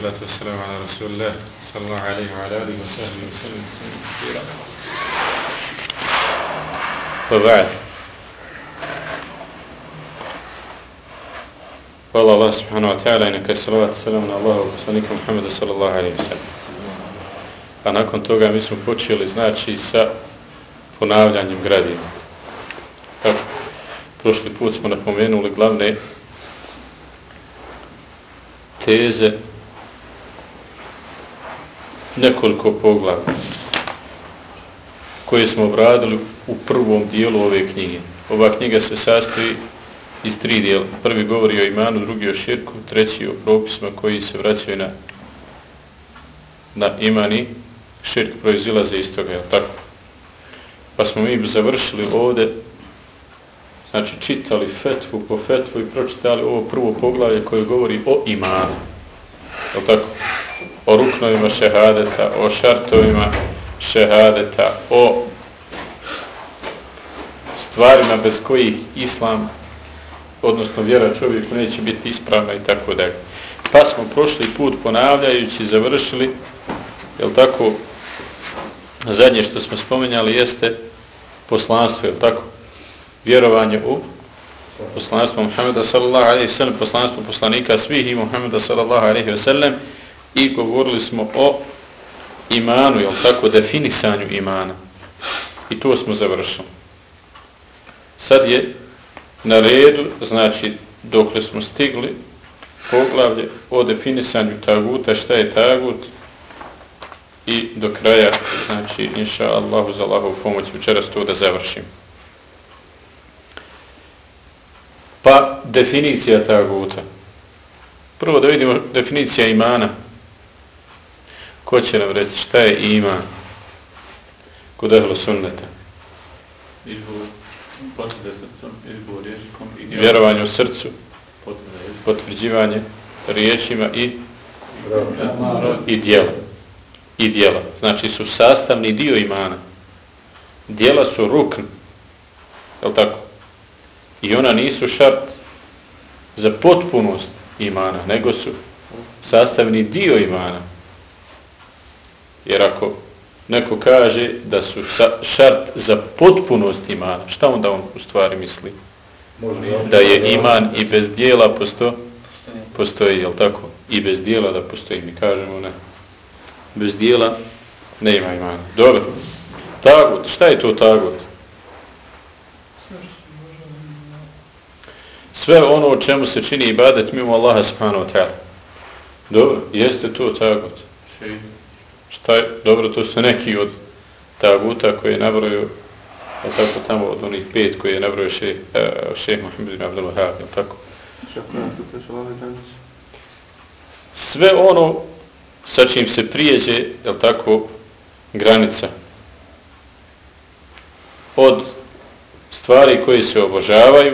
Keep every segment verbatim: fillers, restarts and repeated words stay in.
Salatu wassalamu ala rasulillah sallallahu alaihi wa alihi wa sahbihi wa sallam kathira. Wa ba'd. Hvala Allah subhanahu wa ta'ala i neka je salavat i salam na Allahu poslanika Muhammeda sallallahu alaihi wa sallam. A nakon toga mi smo počeli znači sa ponavljanjem gradiva. Tako, prošli put smo napomenuli glavne teze nekoliko poglavlja koje smo obradili u prvom dijelu ove knjige. Ova knjiga se sastoji iz tri dijela. Prvi govori o imanu, drugi o širku, treći o propisima koji se vraćaju na, na iman i širk proizilaze iz toga, jel tako? Pa smo mi završili ovdje, znači čitali fetvu po fetvu i pročitali ovo prvo poglavlje koje govori o imanu, jel tako? O ruknovima šehadeta, o šartovima šehadeta, o stvarima bez kojih islam, odnosno vjera čovjeku neće biti ispravna i tako dalje. Pa smo prošli put ponavljajući završili, jel tako, zadnje što smo spomenjali jeste poslanstvo, jel tako? Vjerovanje u poslanstvo Muhammeda sallallahu alejhi ve sellem, poslanstvo poslanika svih i Muhammeda sallallahu alejhi ve sellem, i govorili smo o imanu, jel tako, definisanju imana. I to smo završili. Sad je na redu, znači, dokle smo stigli, poglavlje o definisanju taguta, šta je tagut, i do kraja, znači, inša Allahu za Allahovu pomoć, večeras to da završim. Pa, definicija taguta. Prvo da vidimo definicija imana. Ko će nam reći šta je iman kod ehlu sunneta? Izbor, potvrde srcom, izbor jezikom i djelom. Vjerovanje u srcu, potvrđivanje riječima i, i djelom. I djela. Znači su sastavni dio imana. Djela su rukn. Je tako? I ona nisu šart za potpunost imana, nego su sastavni dio imana. Jer ako neko kaže da su šart za potpunost imana, šta onda on u stvari misli? Da je iman i bez djela posto, postoji, jel tako? I bez djela da postoji, mi kažemo ne. Bez djela ne ima imana. Dobro. Tagut, šta je to tagut? Sve ono o čemu se čini ibadet mimo Allaha subhanahu wa ta'ala. Dobro, jeste to tagut. Šta je? Dobro, to su neki od taguta koje je nabrojio, jel tako, tamo od onih pet koje je nabrojio šejh šejh Muhammed ibn Abdul Wahhab, jel tako? Sve ono sa čim se prijeđe, jel tako, granica. Od stvari koje se obožavaju,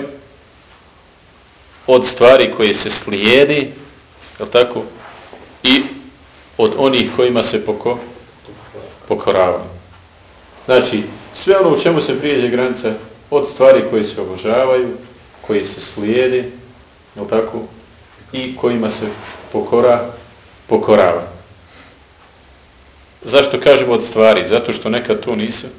od stvari koje se slijedi, jel tako, i od onih kojima se poko, pokorava. Znači, sve ono u čemu se prijeđe granica, od stvari koje se obožavaju, koje se slijedi, jel tako, i kojima se pokora, pokorava. Zašto kažemo od stvari? Zato što nekad to nisu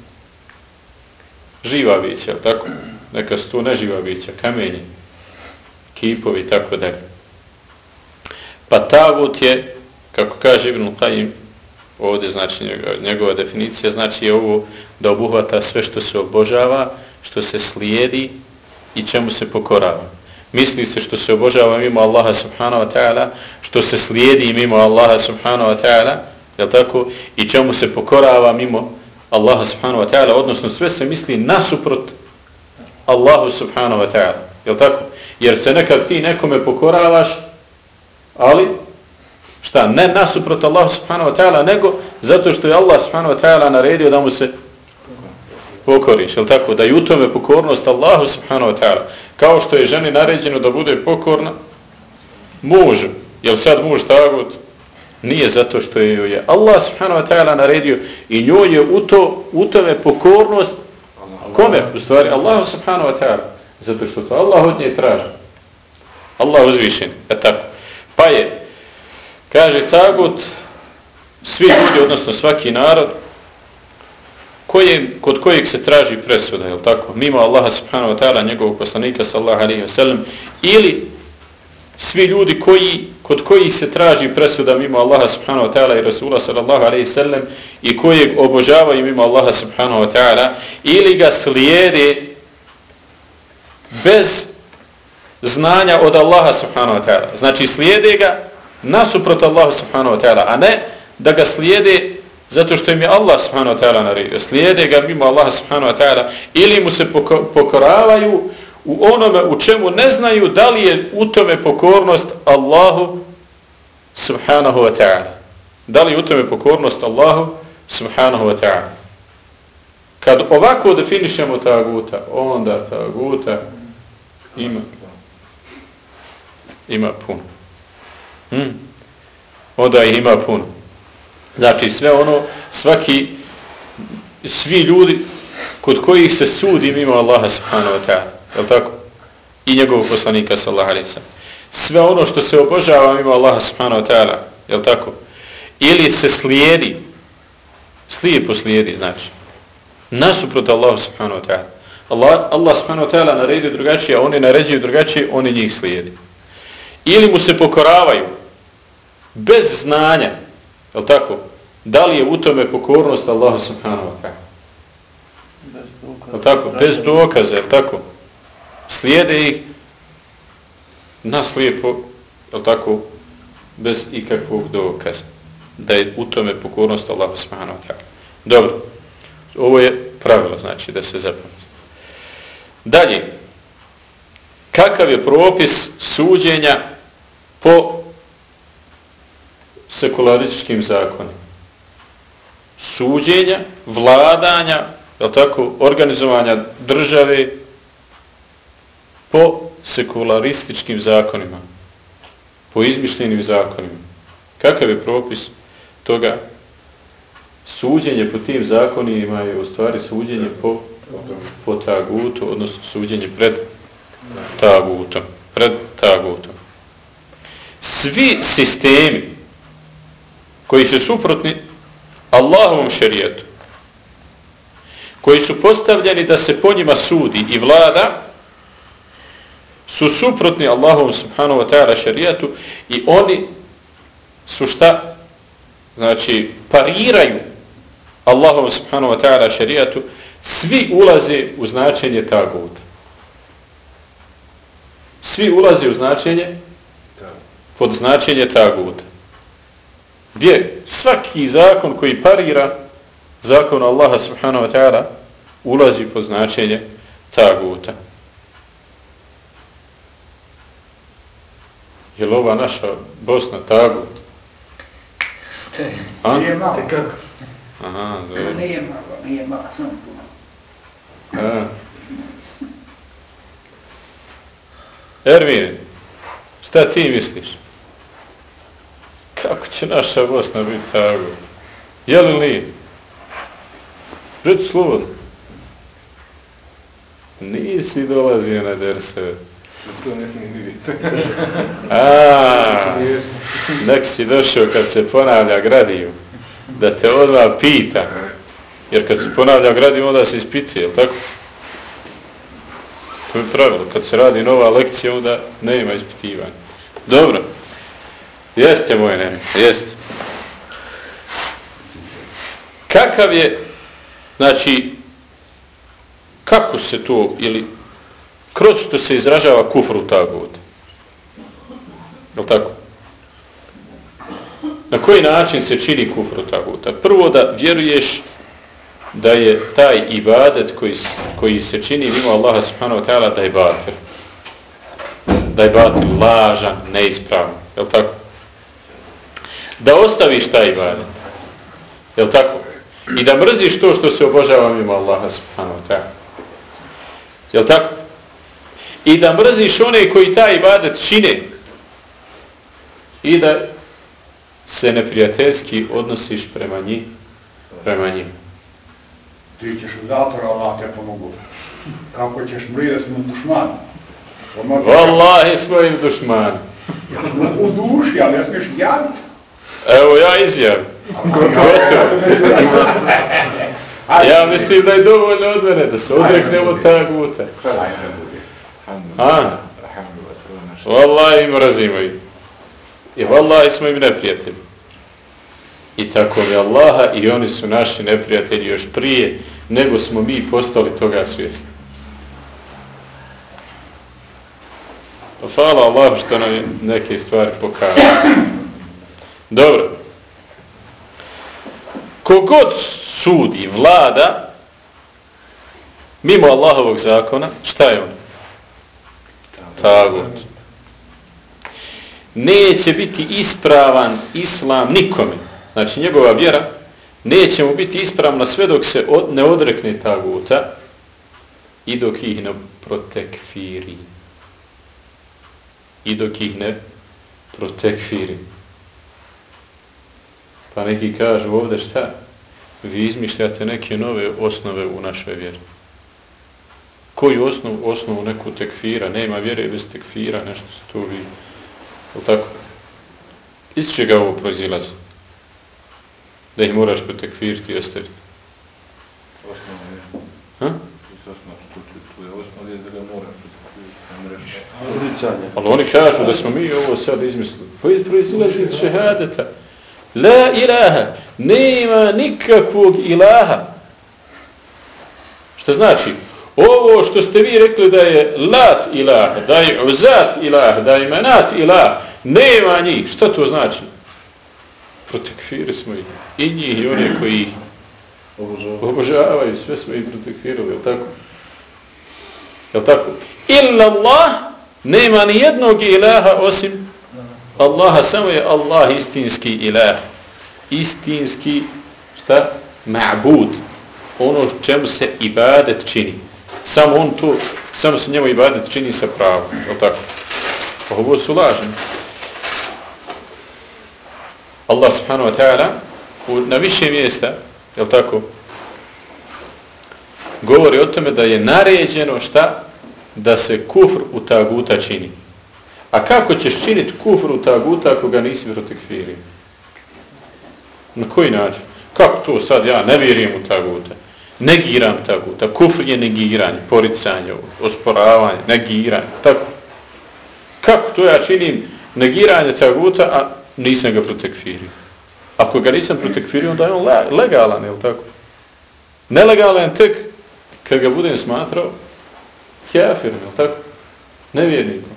živa bića, jel tako? Nekad su to neživa bića, kamenje, kipovi i tako dalje. Pa tagut je, kako kaže Ibn Qayyim, ovdje znači njegova, njegova definicija, znači je ovo da obuhvata sve što se obožava, što se slijedi i čemu se pokorava. Misli se što se obožava mimo Allaha subhanahu wa ta'ala, što se slijedi mimo Allaha subhanahu wa ta'ala, jel tako, i čemu se pokorava mimo Allaha subhanahu wa ta'ala, odnosno sve se misli nasuprot Allahu subhanahu wa ta'ala, jel tako? Jer se nekad ti nekome pokoravaš, ali šta, ne nasuprot Allahu subhanahu wa ta'ala, nego zato što je Allah subhanahu wa ta'ala naredio da mu se pokoriš, jel tako? Da je u tome pokornost Allahu subhanahu wa ta'ala. Kao što je ženi naređeno da bude pokorna mužu. Jel sad muž tagut? Nije zato što je joj je Allah subhanahu wa ta'ala naredio i njoj je u, to, u tome pokornost kome? U stvari Allahu subhanahu wa ta'ala. Zato što to Allah od nje traži. Allah uzvišen. E tako. Pa je Kaže tagut, svi ljudi, odnosno svaki narod, koje, kod kojeg se traži presuda, je li tako? Mimo Allaha subhanahu wa ta'ala, njegovog poslanika sallallahu alejhi ve sellem, ili svi ljudi koji, kod kojih se traži presuda mimo Allaha subhanahu wa ta'ala i Rasula sallallahu alejhi ve sellem i kojeg obožavaju mimo Allaha subhanahu wa ta'ala, ili ga slijede bez znanja od Allaha subhanahu wa ta'ala. Znači slijede ga nasuprot Allahu subhanahu wa ta'ala, a ne da ga slijede zato što im je Allah subhanahu wa ta'ala naredio. Slijede ga mimo Allaha subhanahu wa ta'ala ili mu se pokoravaju u onome u čemu ne znaju da li je u tome pokornost Allahu subhanahu wa ta'ala. Da li je u tome pokornost Allahu subhanahu wa ta'ala. Kad ovako definišemo taguta, onda taguta ima ima puno. Hmm. Onda ih ima puno. Znači sve ono, svaki, svi ljudi kod kojih se sudi mimo Allaha subhanahu wa ta'ala, je li tako? I njegovog poslanika sallallahu alejhi ve sellem. Sve ono što se obožava mimo Allaha subhanahu wa ta'ala, je li tako? Ili se slijedi, slijepo slijedi, znači, nasuprot Allahu subhanahu wa ta'ala. Allah, Allah subhanahu wa ta'ala naredio drugačije, a oni naređuju drugačije, oni njih slijedi. Ili mu se pokoravaju, bez znanja, je li tako? Da li je u tome pokornost Allahu subhanahu wa ta'ala? Je li tako? Bez dokaza, je li tako? Slijede ih naslijepo, je li tako? Bez ikakvog dokaza. Da je u tome pokornost Allahu subhanahu wa ta'ala. Dobro. Ovo je pravilo, znači, da se zapamti. Dalje. Kakav je propis suđenja po sekularističkim zakonima? Suđenja, vladanja, je tako, organizovanja države po sekularističkim zakonima, po izmišljenim zakonima. Kakav je propis toga? Suđenje po tim zakonima je u stvari suđenje po, po tagutu, odnosno suđenje pred tagutom. Pred tagutom. Svi sistemi koji su suprotni Allahovom šerijetu, koji su postavljeni da se po njima sudi i vlada, su suprotni Allahovom subhanahu wa ta'ala šerijetu i oni su šta? Znači, pariraju Allahovom subhanahu wa ta'ala šerijetu, svi ulaze u značenje taguta. Svi ulaze u značenje pod značenje taguta. Gdje svaki zakon koji parira zakon Allaha subhanahu wa ta'ala ulazi pod značenje taguta. Je li ova naša Bosna tagut? Nije malo. Aha, dobro. Nije malo, nije malo, samo puno. A. Ervin, šta ti misliš? Kako će naša Bosna biti tagut? Je li nije? Reći slobodno. Nisi dolazio na derseve. To ne smijem vidjeti. Aaa, nek si došao kad se ponavlja gradivo, da te odmah pita. Jer kad se ponavlja gradivo, onda se ispituje, jel' tako? To je pravilo. Kad se radi nova lekcija, onda nema ispitivanja. Dobro. Jeste moje nene, jeste. Kakav je, znači, kako se to, ili kroz što se izražava kufr u tagut? Je li tako? Na koji način se čini kufr u taguta? Prvo da vjeruješ da je taj ibadet koji, koji se čini mimo Allaha subhanahu wa ta'ala da je batil. Da je batil, lažan, neispravan. Je li tako? Da ostaviš taj ibadet. Je li tako? I da mrziš to što se obožava mimo Allaha subhanahu wa ta'ala. Je li tako? I da mrziš one koji taj ibadet čine. I da se neprijateljski odnosiš prema njih, prema njim. Ti ćeš u zatvor, Allah te pomogu. Kako ćeš mrijeti smo dušmani? Wallahi smo im dušmani. U duši, ali ne smiješ javiti. Evo ja izjavim. Ja mislim da je dovoljno od mene da se odreknemo taguta. A? Wallahi mrazimo ih. I wallahi smo im neprijatelji. I tako mi Allaha i oni su naši neprijatelji još prije nego smo mi postali toga svjesni. Hvala Allahu što nam je neke stvari pokazao. Dobro. Kogod sudi, vlada mimo Allahovog zakona, šta je on? Tagut. Neće biti ispravan islam nikome. Znači njegova vjera neće mu biti ispravna sve dok se od, ne odrekne taguta i dok ih ne protekfiri. I dok ih ne protekfiri. Pa neki kažu ovdje šta? Vi izmišljate neke nove osnove u našoj vjeri. Koju osnovu? Osnovu neku tekfira. Nema vjere bez tekfira, nešto se to vidi. Je tako? Iz čega ovo proizilazi? Da ih moraš protekfiriti i ostaviti. Osnova je. Ha? Tu je osnova je da ga moraš protekfiriti. Ali oni kažu da smo mi ovo sad izmislili. Proizilazi iz šehadeta. La ilaha. Nema nikakvog ilaha. Što znači? Ovo što ste vi rekli da je lat ilah, da je uzat ilah, da je menat ilah, nema njih. Što to znači? Protekfiri smo ih. I njih i one koji ih obožavaju. Sve smo ih protekfirili, jel tako? Jel tako? Illa Allah, nema ni jednog ilaha osim Allaha, samo je Allah istinski ilah. Istinski, šta? Ma'bud. Ono čemu se ibadet čini. Samo on to, samo se njemu ibadet čini sa pravom. Jel tako? Ovo su lažni. Allah subhanahu wa ta'ala na više mjesta, jel tako, govori o tome da je naređeno šta? Da se kufr u taguta čini. A kako ćeš činiti kufr u taguta ako ga nisi protekfirio? Na koji način? Kako to sad ja ne vjerujem u taguta? Negiram taguta. Kufr je negiranje, poricanje, osporavanje, negiranje. Tako. Kako to ja činim negiranje taguta, a nisam ga protekfirio? Ako ga nisam protekfirio, onda je on legalan, je li tako? Nelegalan tek kad ga budem smatrao kjafirom, je li tako? Nevjernikom.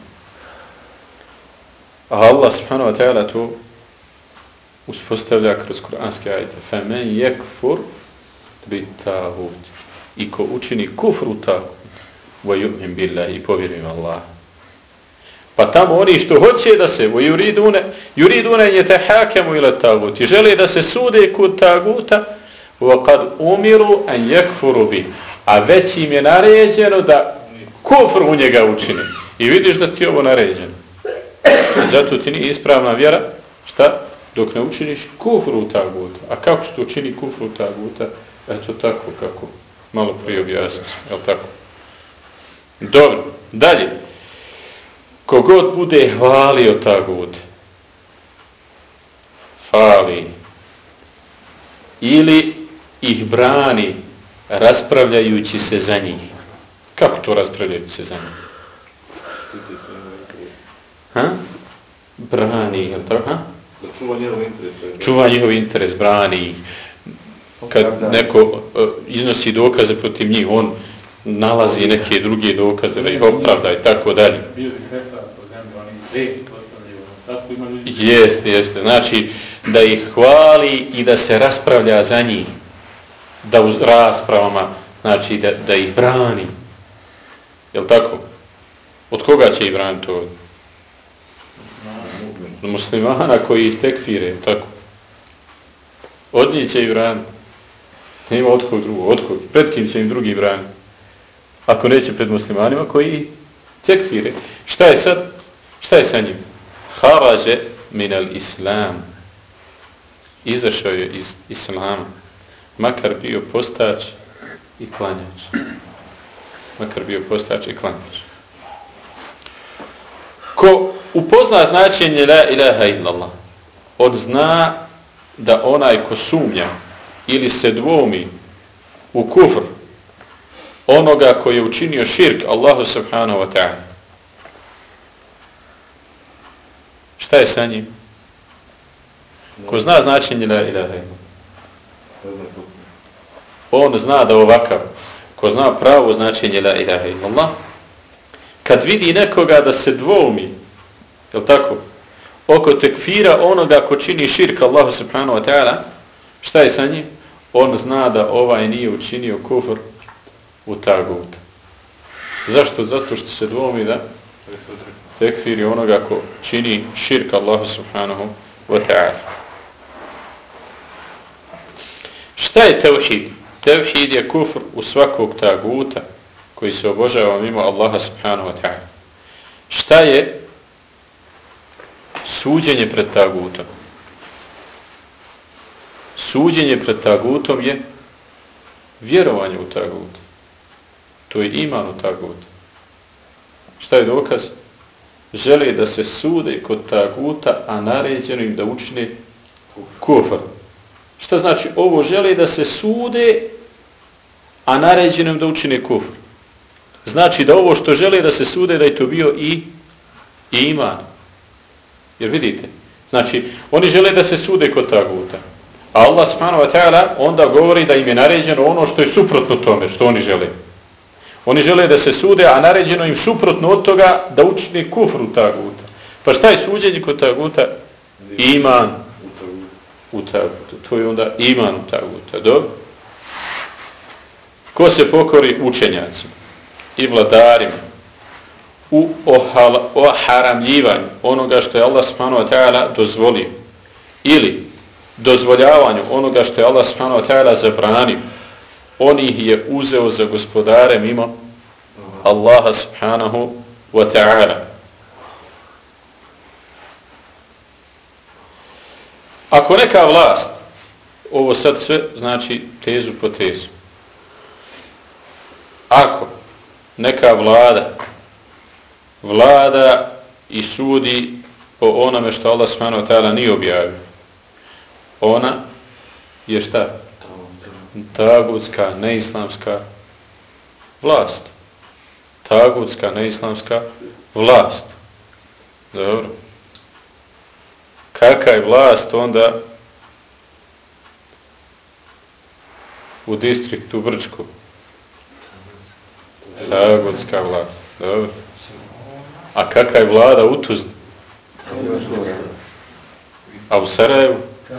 A Allah subhanahu wa ta'ala to uspostavlja kroz kuranske ajete. فَمَنْ يَكْفُرْ بِتَّاغُوتِ. I ko učini kufr u tagut, وَيُؤْمِنْ بِاللَّهِ i povjerujem Allah. Pa tamo oni što hoće da se وَيُرِيدُونَ يُرِيدُونَ يَتَحَاكَمُ إِلَى التَّاغُوتِ i žele da se sude kod taguta وَقَدْ أُمِرُوا أَنْ يَكْفُرُوا بِهِ. A već im je naređeno da kufr u njega učine. I vidiš da ti je ovo naređeno. I zato ti nije ispravna vjera, šta? Dok ne učiniš kufru u taguta. A kako što učini kufru u taguta? Eto tako kako malo prije objasnim. Jel tako? Dobro, dalje. Kogod bude hvalio tagute, fali, ili ih brani raspravljajući se za njih. Kako to raspravljajući se za njih? Ha? Brani, jel tako? Ha? Da čuva njihov interes. Čuva njihov interes, brani. Kad neko uh, iznosi dokaze protiv njih, on nalazi neke druge dokaze, da ih opravda i tako dalje. Bio bi kresa po zemlji, oni ih postavljaju. Tako ima ljudi. Jeste, jeste. Znači, da ih hvali i da se raspravlja za njih. Da u raspravama, znači, da, da ih brani. Jel tako? Od koga će ih braniti ovdje? Od muslimana koji ih tekfire, tako. Od njih će ih braniti. Nema od kog drugog, od kog. Pred kim će im drugi braniti? Ako neće pred muslimanima koji ih tekfire. Šta je sad? Šta je sa njim? Harađe minal islam. Izašao je iz islama. Makar bio postač i klanjač. Makar bio postač i klanjač. Ko upozna značenje la ilaha illallah, on zna da onaj ko sumnja ili se dvoumi u kufr onoga koji je učinio širk Allahu subhanahu wa ta'ala, šta je sa njim? Ko zna značenje la ilaha illallah, on zna da ovakav, ko zna pravo značenje la ilaha illallah, kad vidi nekoga da se dvoumi, je tako, oko tekfira onoga ko čini širk Allahu subhanahu wa ta'ala, šta je sa njim? On zna da ovaj nije učinio kufr u tagut. Zašto? Zato što se dvoumi da tekfiri onoga ko čini širk Allahu subhanahu wa ta'ala. Šta je tevhid? Tevhid je kufr u svakog taguta koji se obožava mimo Allaha subhanahu wa ta'ala. Šta je suđenje pred tagutom? Suđenje pred tagutom je vjerovanje u tagut. To je iman u tagut. Šta je dokaz? Žele da se sude kod taguta, a naređeno im da učine kufr. Šta znači ovo? Žele da se sude, a naređeno im da učine kufr. Znači da ovo što žele da se sude, da je to bio i, i iman. Jer vidite, znači oni žele da se sude kod taguta, a Allah subhanahu wa ta'ala onda govori da im je naređeno ono što je suprotno tome što oni žele. Oni žele da se sude, a naređeno im suprotno od toga da učine kufr u taguta. Pa šta je suđenje kod taguta? Iman u taguta. To je onda iman u taguta. Dobro? Ko se pokori učenjacima i vladarima u oharamljivanju onoga što je Allah subhanahu wa ta'ala dozvolio ili dozvoljavanju onoga što je Allah subhanahu wa ta'ala zabranio, on ih je uzeo za gospodare mimo Allaha subhanahu wa ta'ala. Ako neka vlast, ovo sad sve znači tezu po tezu, ako neka vlada vlada i sudi po onome što Allah subhanahu wa ta'ala nije objavio, ona je šta? Tagutska, neislamska vlast. Tagutska, neislamska vlast. Dobro. Kakva je vlast onda u distriktu Brčko? Tagutska vlast. Dobro. A kakva je vlada u Tuzli? A u Sarajevu?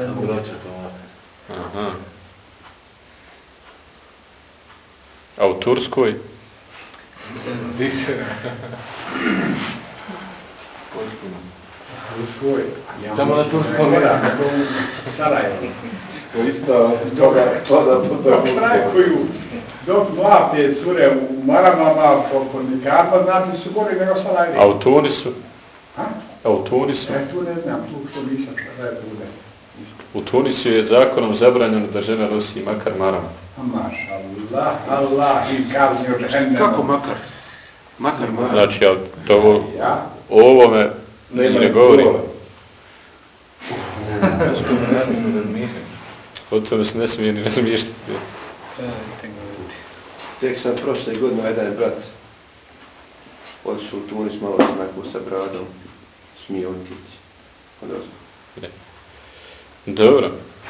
Aha. A u Turskoj? Samo na turskom mjestu. Sarajevo. Isto toga spada to štrajkuju. Dok mlate cure u maramama po nikama, znate su gori nego Sarajevo. A u Tunisu? Ha? A u Tunisu? Ja tu ne znam, tu što nisam da je bude. U Tunisu je zakonom zabranjeno da žena nosi makar marama. Maša Allah, Allah i kaznio džehennem. Kako makar? Makar marama. Znači, ja to Ja? o ovome ne, ne govorim. O tome se ne smije ni razmišljati. Tek sam prošle godine jedan brat otišao u Tunis, malo sam nakon sa bradom, smije otići. Odozgo. Dobro.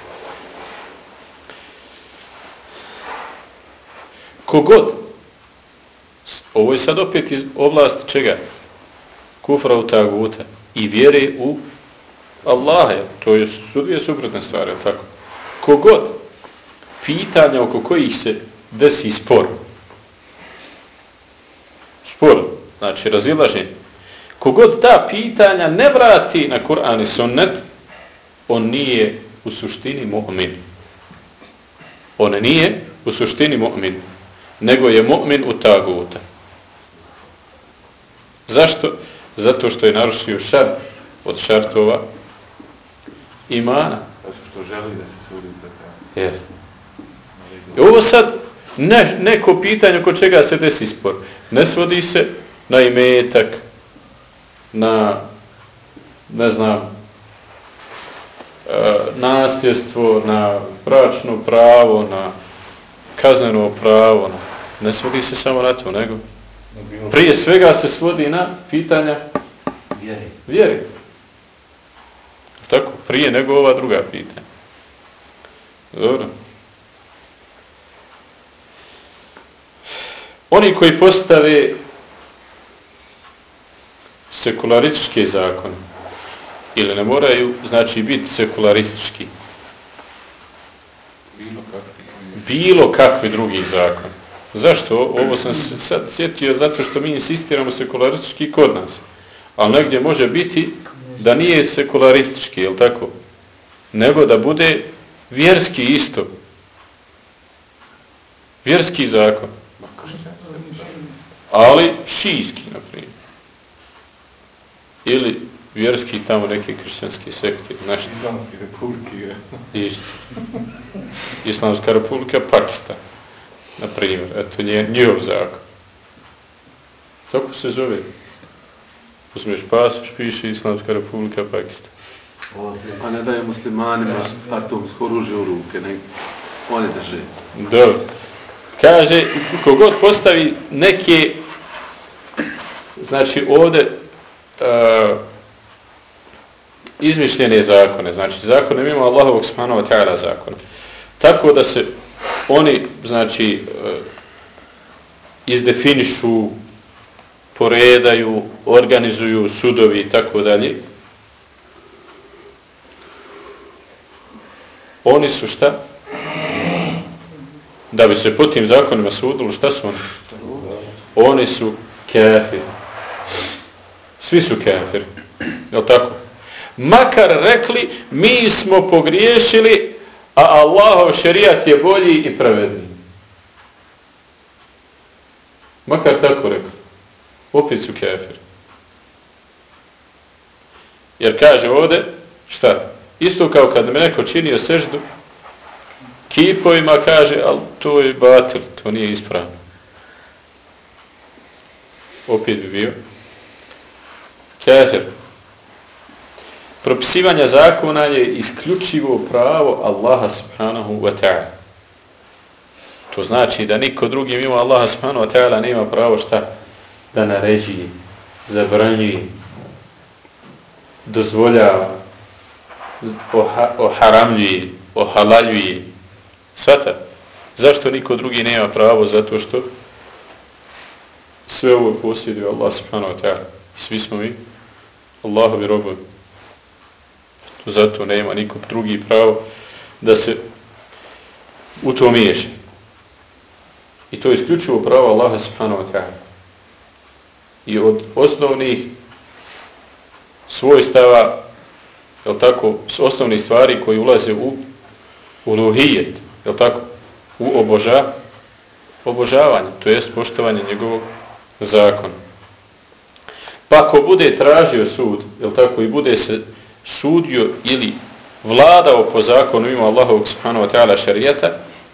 Kogod, ovo je sad opet iz oblasti čega? Kufra u taguta i vjere u Allaha, to je su dvije suprotne stvari, tako? Kogod pitanja oko kojih se desi spor, spor, znači razilaženje, kogod ta pitanja ne vrati na Kur'an i sunnet, on nije u suštini mu'min. On nije u suštini mu'min, nego je mu'min u taguta. Zašto? Zato što je narušio šart od šartova imana. Zato što želi da se sudi za to. Yes. I ovo sad ne, neko pitanje kod čega se desi spor. Ne svodi se na imetak, na, ne znam, nasljedstvo, na bračno pravo, na kazneno pravo. Ne svodi se samo na to, nego prije svega se svodi na pitanja vjeri. Vjeri. Tako, prije nego ova druga pitanja. Dobro. Oni koji postave sekularističke zakone, ili ne moraju, znači, biti sekularistički. Bilo kakvi. Bilo kakvi drugi zakon. Zašto? Ovo sam se sad sjetio zato što mi insistiramo sekularistički kod nas. Ali negdje može biti da nije sekularistički, je li tako? Nego da bude vjerski isto. Vjerski zakon. Ali šijski, na primjer. Ili vjerski tamo neki kršćanski sekti. Nešto. Islamske republike. Isto. Islamska republika Pakistan. Na primjer. Eto nje, njihov zakon. Tako se zove. Uzmeš pasoš, piše Islamska republika Pakistan. A ne daje muslimanima atomsko oružje u ruke, nego oni drže. Dobro. Kaže, kogod postavi neke, znači ovdje uh, izmišljene zakone, znači zakone mimo Allahovog subhanahu wa ta'ala zakona. Tako da se oni, znači, uh, izdefinišu, poredaju, organizuju sudovi i tako dalje. Oni su šta? Da bi se po tim zakonima sudilo, šta su oni? Oni su kafiri. Svi su kafiri. Jel' tako? Makar rekli, mi smo pogriješili, a Allahov šerijat je bolji i pravedniji. Makar tako rekli. Opet su kafiri. Jer kaže ovdje, šta? Isto kao kad me neko činio seždu, kipovima kaže, ali to je batil, to nije ispravno. Opet bi bio kafir. Propisivanje zakona je isključivo pravo Allaha subhanahu wa ta'ala. To znači da niko drugi mimo Allaha subhanahu wa ta'ala nema pravo šta? Da naređuje, zabranjuje, dozvoljava, oha, oharamljuje, ohalaljuje. Svata. Zašto niko drugi nema pravo? Zato što sve ovo posjeduje Allah subhanahu wa ta'ala. Svi smo mi Allahovi robovi. Zato nema niko drugi pravo da se u to miješa. I to je isključivo pravo Allaha subhanahu wa ta'ala. I od osnovnih svojstava, jel tako, osnovnih stvari koji ulaze u uluhijet, jel tako, u oboža, obožavanje, to jest poštovanje njegovog zakona. Pa ako bude tražio sud, jel tako, i bude se sudio ili vladao po zakonu ima Allahovog subhanahu wa ta'ala šarijata,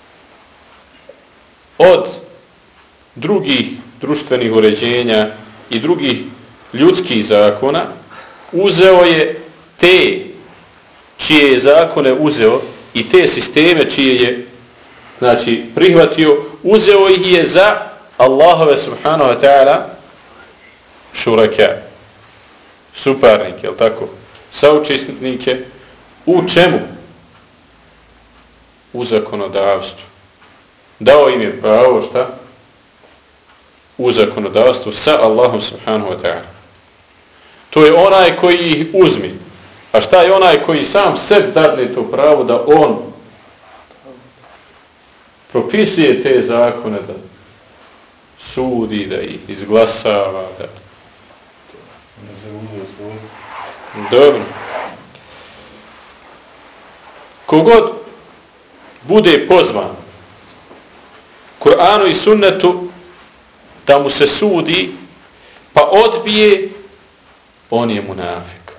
od drugih društvenih uređenja i drugih ljudskih zakona, uzeo je te čije je zakone uzeo i te sisteme čije je, znači, prihvatio, uzeo ih je za Allahove subhanahu wa ta'ala šuraka, suparnike, jel tako, saučesnike, u čemu? U zakonodavstvu. Dao im je pravo, šta? U zakonodavstvu sa Allahom subhanahu wa ta'ala. To je onaj koji ih uzmi. A šta je onaj koji sam sebi dadne to pravo da on propisuje te zakone, da sudi, da ih izglasava, da... Dobro. Kogod bude pozvan Kur'anu i sunnetu da mu se sudi, pa odbije, on je munafik.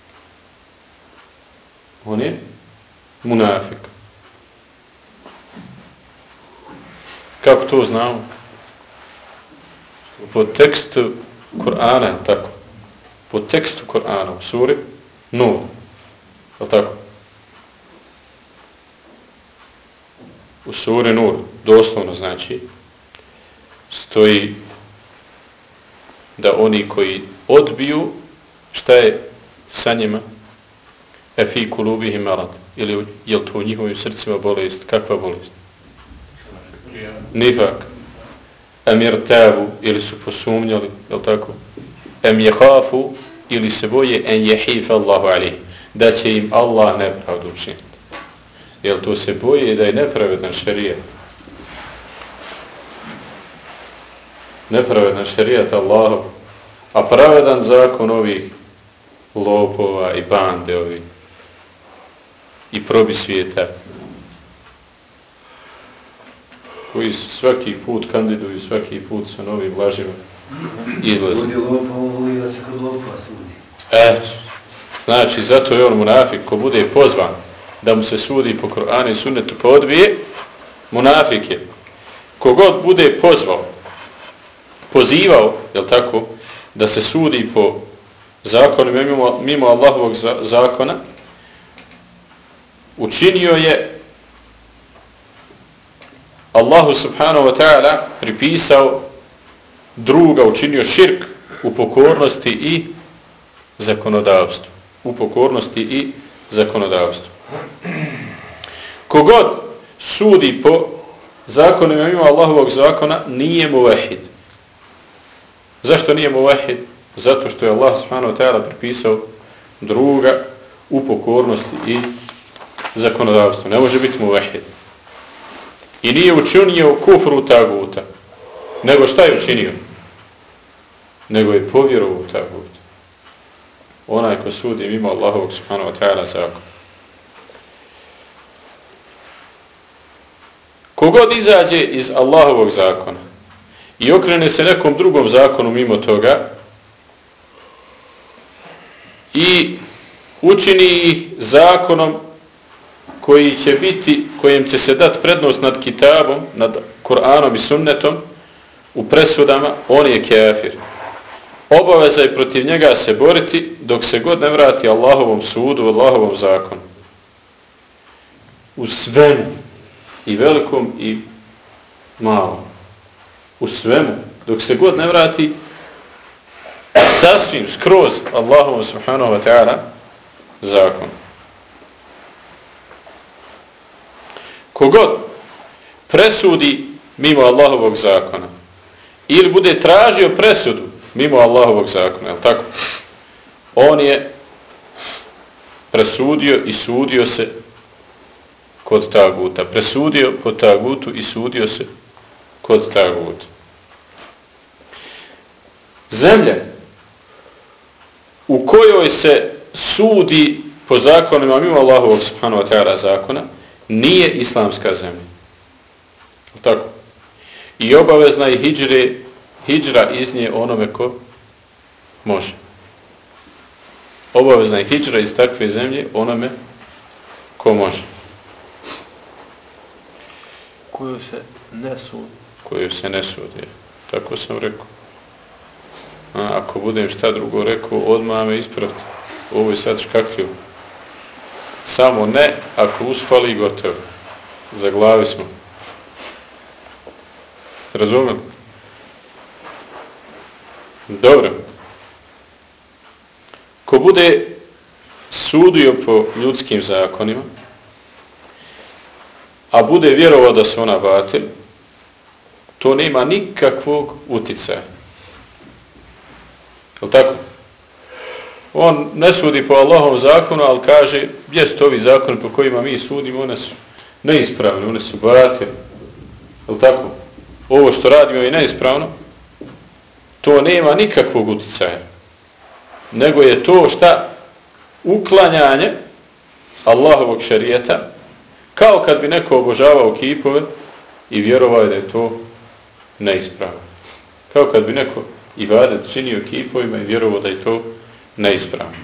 On je munafik. Kako to znamo? Po tekstu Kur'ana, tako. Po tekstu Kur'ana u suri Nur. Je tako? u suri Nur, doslovno znači, stoji da oni koji odbiju, šta je sa njima? E fi kulubihim marad. Ili je li to u njihovim srcima bolest? Kakva bolest? Nifak. Em jertavu, ili su posumnjali, je li tako? Em jehafu, ili se boje en jehifa Allahu alih, da će im Allah nepravdu učiniti. Jel to se boje da je nepravedan šerijat? Nepravedan šerijat Allahov, a pravedan zakon ovih lopova i bande ovih i probi svijeta koji svaki put kandiduju, svaki put sa novim lažima izlaze. E, znači, zato je on munafik, ko bude pozvan da mu se sudi po Kur'anu i sunnetu pa odbije, munafik je. Kogod bude pozvao, pozivao, jel tako, da se sudi po zakonu mimo, mimo Allahovog zakona, učinio je Allahu subhanahu wa ta'ala pripisao druga, učinio širk u pokornosti i zakonodavstvu. U pokornosti i zakonodavstvu. Kogod sudi po zakonima mimo Allahovog zakona, nije muvahid. Zašto nije muvahid? Zato što je Allah subhanahu wa ta'ala pripisao druga u pokornosti i zakonodavstvu. Ne može biti muvahid. I nije učinio kufru taguta. Nego šta je učinio? Nego je povjerovao u tagut. Onaj ko sudi mimo Allahovog subhanahu wa ta'ala zakon. Kogod izađe iz Allahovog zakona i okrene se nekom drugom zakonu mimo toga i učini ih zakonom koji će biti, kojem će se dati prednost nad kitabom, nad Kur'anom i sunnetom u presudama, on je kafir. Obaveza je protiv njega se boriti dok se god ne vrati Allahovom sudu, Allahovom zakonu. U svemu, i velikom i malom. U svemu, dok se god ne vrati sasvim, skroz Allahovom subhanahu wa ta'ala zakon. Kogod presudi mimo Allahovog zakona ili bude tražio presudu mimo Allahovog zakona, je li tako? On je presudio i sudio se kod taguta. Presudio kod tagutu i sudio se kod taguta. Zemlja u kojoj se sudi po zakonima mimo Allahovog subhanahu wa ta'ala zakona nije islamska zemlja. Tako. I obavezna je hidžre, hidžra iz nje onome ko može. Obavezna je hidžra iz takve zemlje onome ko može. Koju se ne sudi. Koju se ne sudi. Tako sam rekao. A, ako budem šta drugo rekao, odmah me ispraviti. Ovo je sad škakljivo. Samo ne, ako uspali i gotovo. Za glavi smo. Ste razumeli? Dobro. Ko bude sudio po ljudskim zakonima, a bude vjerovao da se ona batil, to nema nikakvog uticaja. Je li tako? On ne sudi po Allahovom zakonu, ali kaže, jest ovi zakoni po kojima mi sudimo, one su neispravne, one su batil. Je li tako? Ovo što radimo je neispravno, to nema nikakvog uticaja. Nego je to šta? Uklanjanje Allahovog šerijeta, kao kad bi neko obožavao kipove i vjerovao da je to neispravno. Kao kad bi neko ibadet činio kipovima i vjerovao da je to neispravno.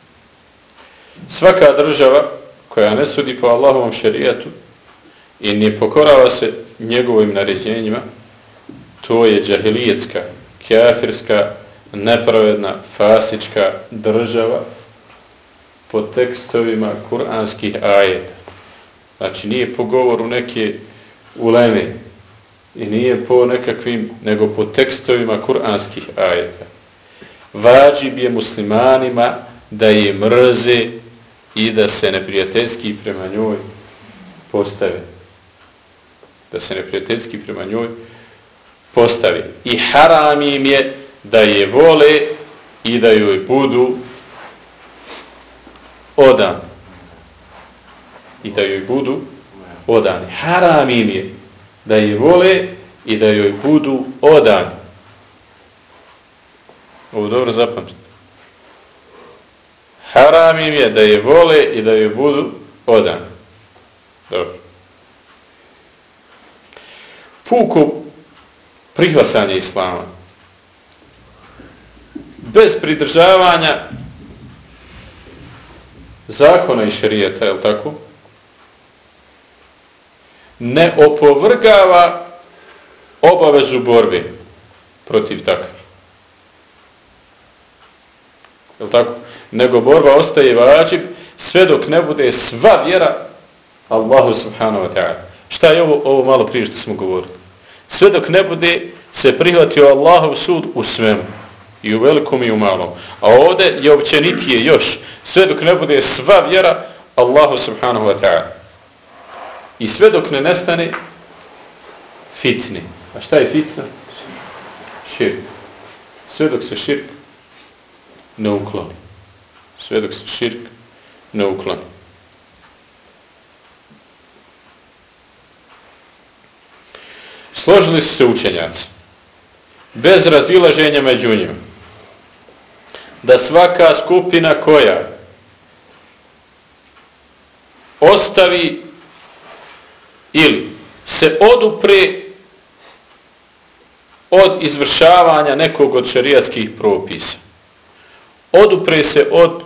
Svaka država koja ne sudi po Allahovom šerijetu i ne pokorava se njegovim naređenjima, to je džahilijetska, kafirska, nepravedna, fasička država po tekstovima kuranskih ajeta. Znači nije po govoru neke uleme. I nije po nekakvim, nego po tekstovima kuranskih ajeta. Vađib je muslimanima da je mrze i da se neprijateljski prema njoj postave. Da se neprijateljski prema njoj postave. I haram im je da je vole i da joj budu odani. I da joj budu odani. Haram im je da je vole i da joj budu odani. Ovo dobro zapamćite. Haram im je da je vole i da joj budu odani. Dobro. Puko prihvatanje islama bez pridržavanja zakona i šerijata, je li tako? Ne opovrgava obavezu borbe protiv takvih. Je li tako? Nego borba ostaje vađib sve dok ne bude sva vjera Allahu subhanahu wa ta'ala. Šta je ovo, ovo malo prije što smo govorili? Sve dok ne bude se prihvatio Allahov sud u svemu. I u velikom i u malom. A ovdje je općenitije još. Sve dok ne bude sva vjera Allahu subhanahu wa ta'ala. I sve dok ne nestane fitne. A šta je fitna? Širk. Sve dok se širk ne ukloni. Sve dok se širk ne ukloni. Složili su se učenjaci bez razilaženja među njima da svaka skupina koja ostavi ili se odupre od izvršavanja nekog od šerijatskih propisa, odupre se od,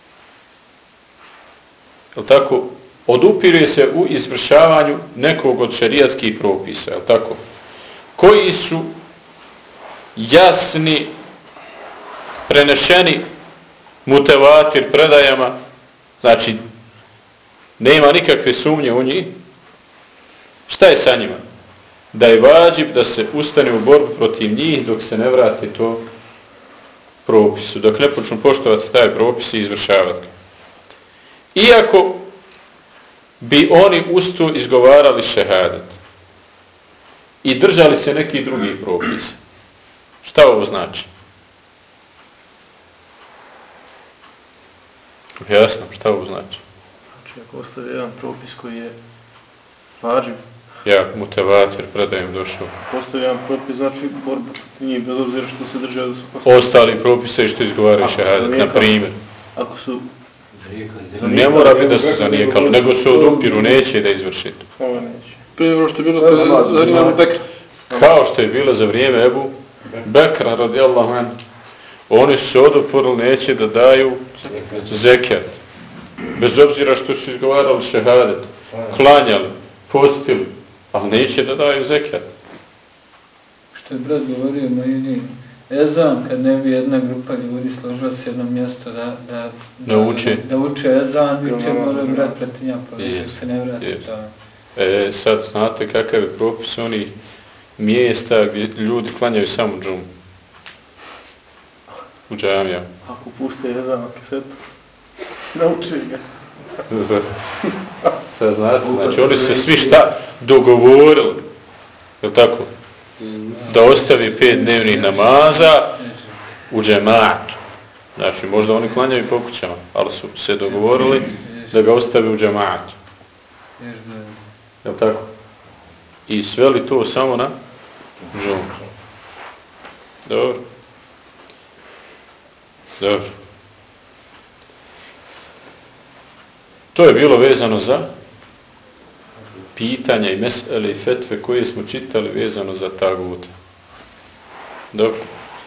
je li tako, odupire se u izvršavanju nekog od šerijatskih propisa, je li tako, koji su jasni, prenešeni mutevatir predajama, znači nema nikakve sumnje u njih. Šta je sa njima? Da je vađib da se ustane u borbu protiv njih dok se ne vrati to propisu, dok ne počnu poštovati taj propis i izvršavati ga. Iako bi oni ustu izgovarali šehadet i držali se neki drugi propisa. Šta ovo znači? Jasno, šta ovo znači? Znači, ako ostavi jedan propis koji je važib, ja, mutevatir, predajem došao. Ostavi jedan propis, znači borba protiv njih, bez obzira što se držaju da su postavili. Ostali propise i što izgovaraju šehadet, na primjer. Ako su... Ne mora biti da se zanijekali, nego se odupiru, neće da izvršiti. Ovo neće. Prije ono što je bilo za, za vrijeme Bekra. Kao što je bilo za vrijeme Ebu Bekra, radijallahu anhu. Oni su se oduporili, neće da daju zekat. Bez obzira što su izgovarali šehadet, klanjali, postili, ali neće da daju zekat. Što je brat govorio mojini, ezan, kad ne bi jedna grupa ljudi složila se jedno mjesto da, da, da, da uče, da uče ezan, vi će mora brat pretinja povijeti, se ne vrati yes. tamo. E, sad znate kakav je propis onih mjesta gdje ljudi klanjaju samo džumu. U džamija. Ako puste ezan na kasetu, nauči ga. Sad znate, znači oni se svi šta dogovorili, je tako? Da ostavi pet dnevnih namaza u džematu. Znači možda oni klanjaju po kućama, ali su se dogovorili da ga ostavi u džematu. Je tako? I sveli to samo na džumu. Dobro. Dobro. To je bilo vezano za pitanja i mesele i fetve koje smo čitali vezano za taguta. Dobro.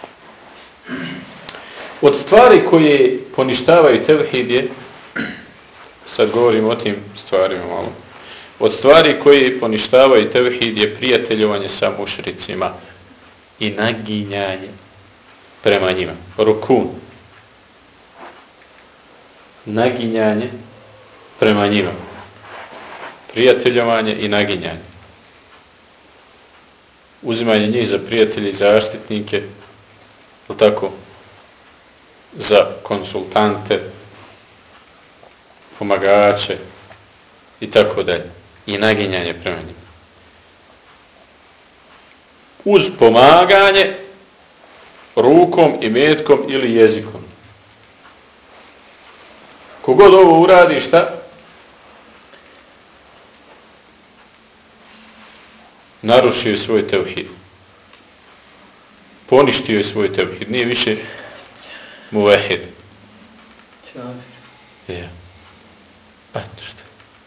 Od stvari koje poništavaju tevhid je, sad govorimo o tim stvarima malo, od stvari koje poništavaju tevhid je prijateljovanje sa mušricima i naginjanje prema njima. Rukun. Naginjanje prema njima. Prijateljovanje i naginjanje. uzimanje njih za prijatelje i zaštitnike, tako, za konsultante, pomagače i tako dalje. I naginjanje prema njima. Uz pomaganje rukom i metkom ili jezikom. Kogod ovo uradi, šta? Narušio je svoj tevhid. Poništio je svoj tevhid. Nije više muvehid. Ja. Eto što.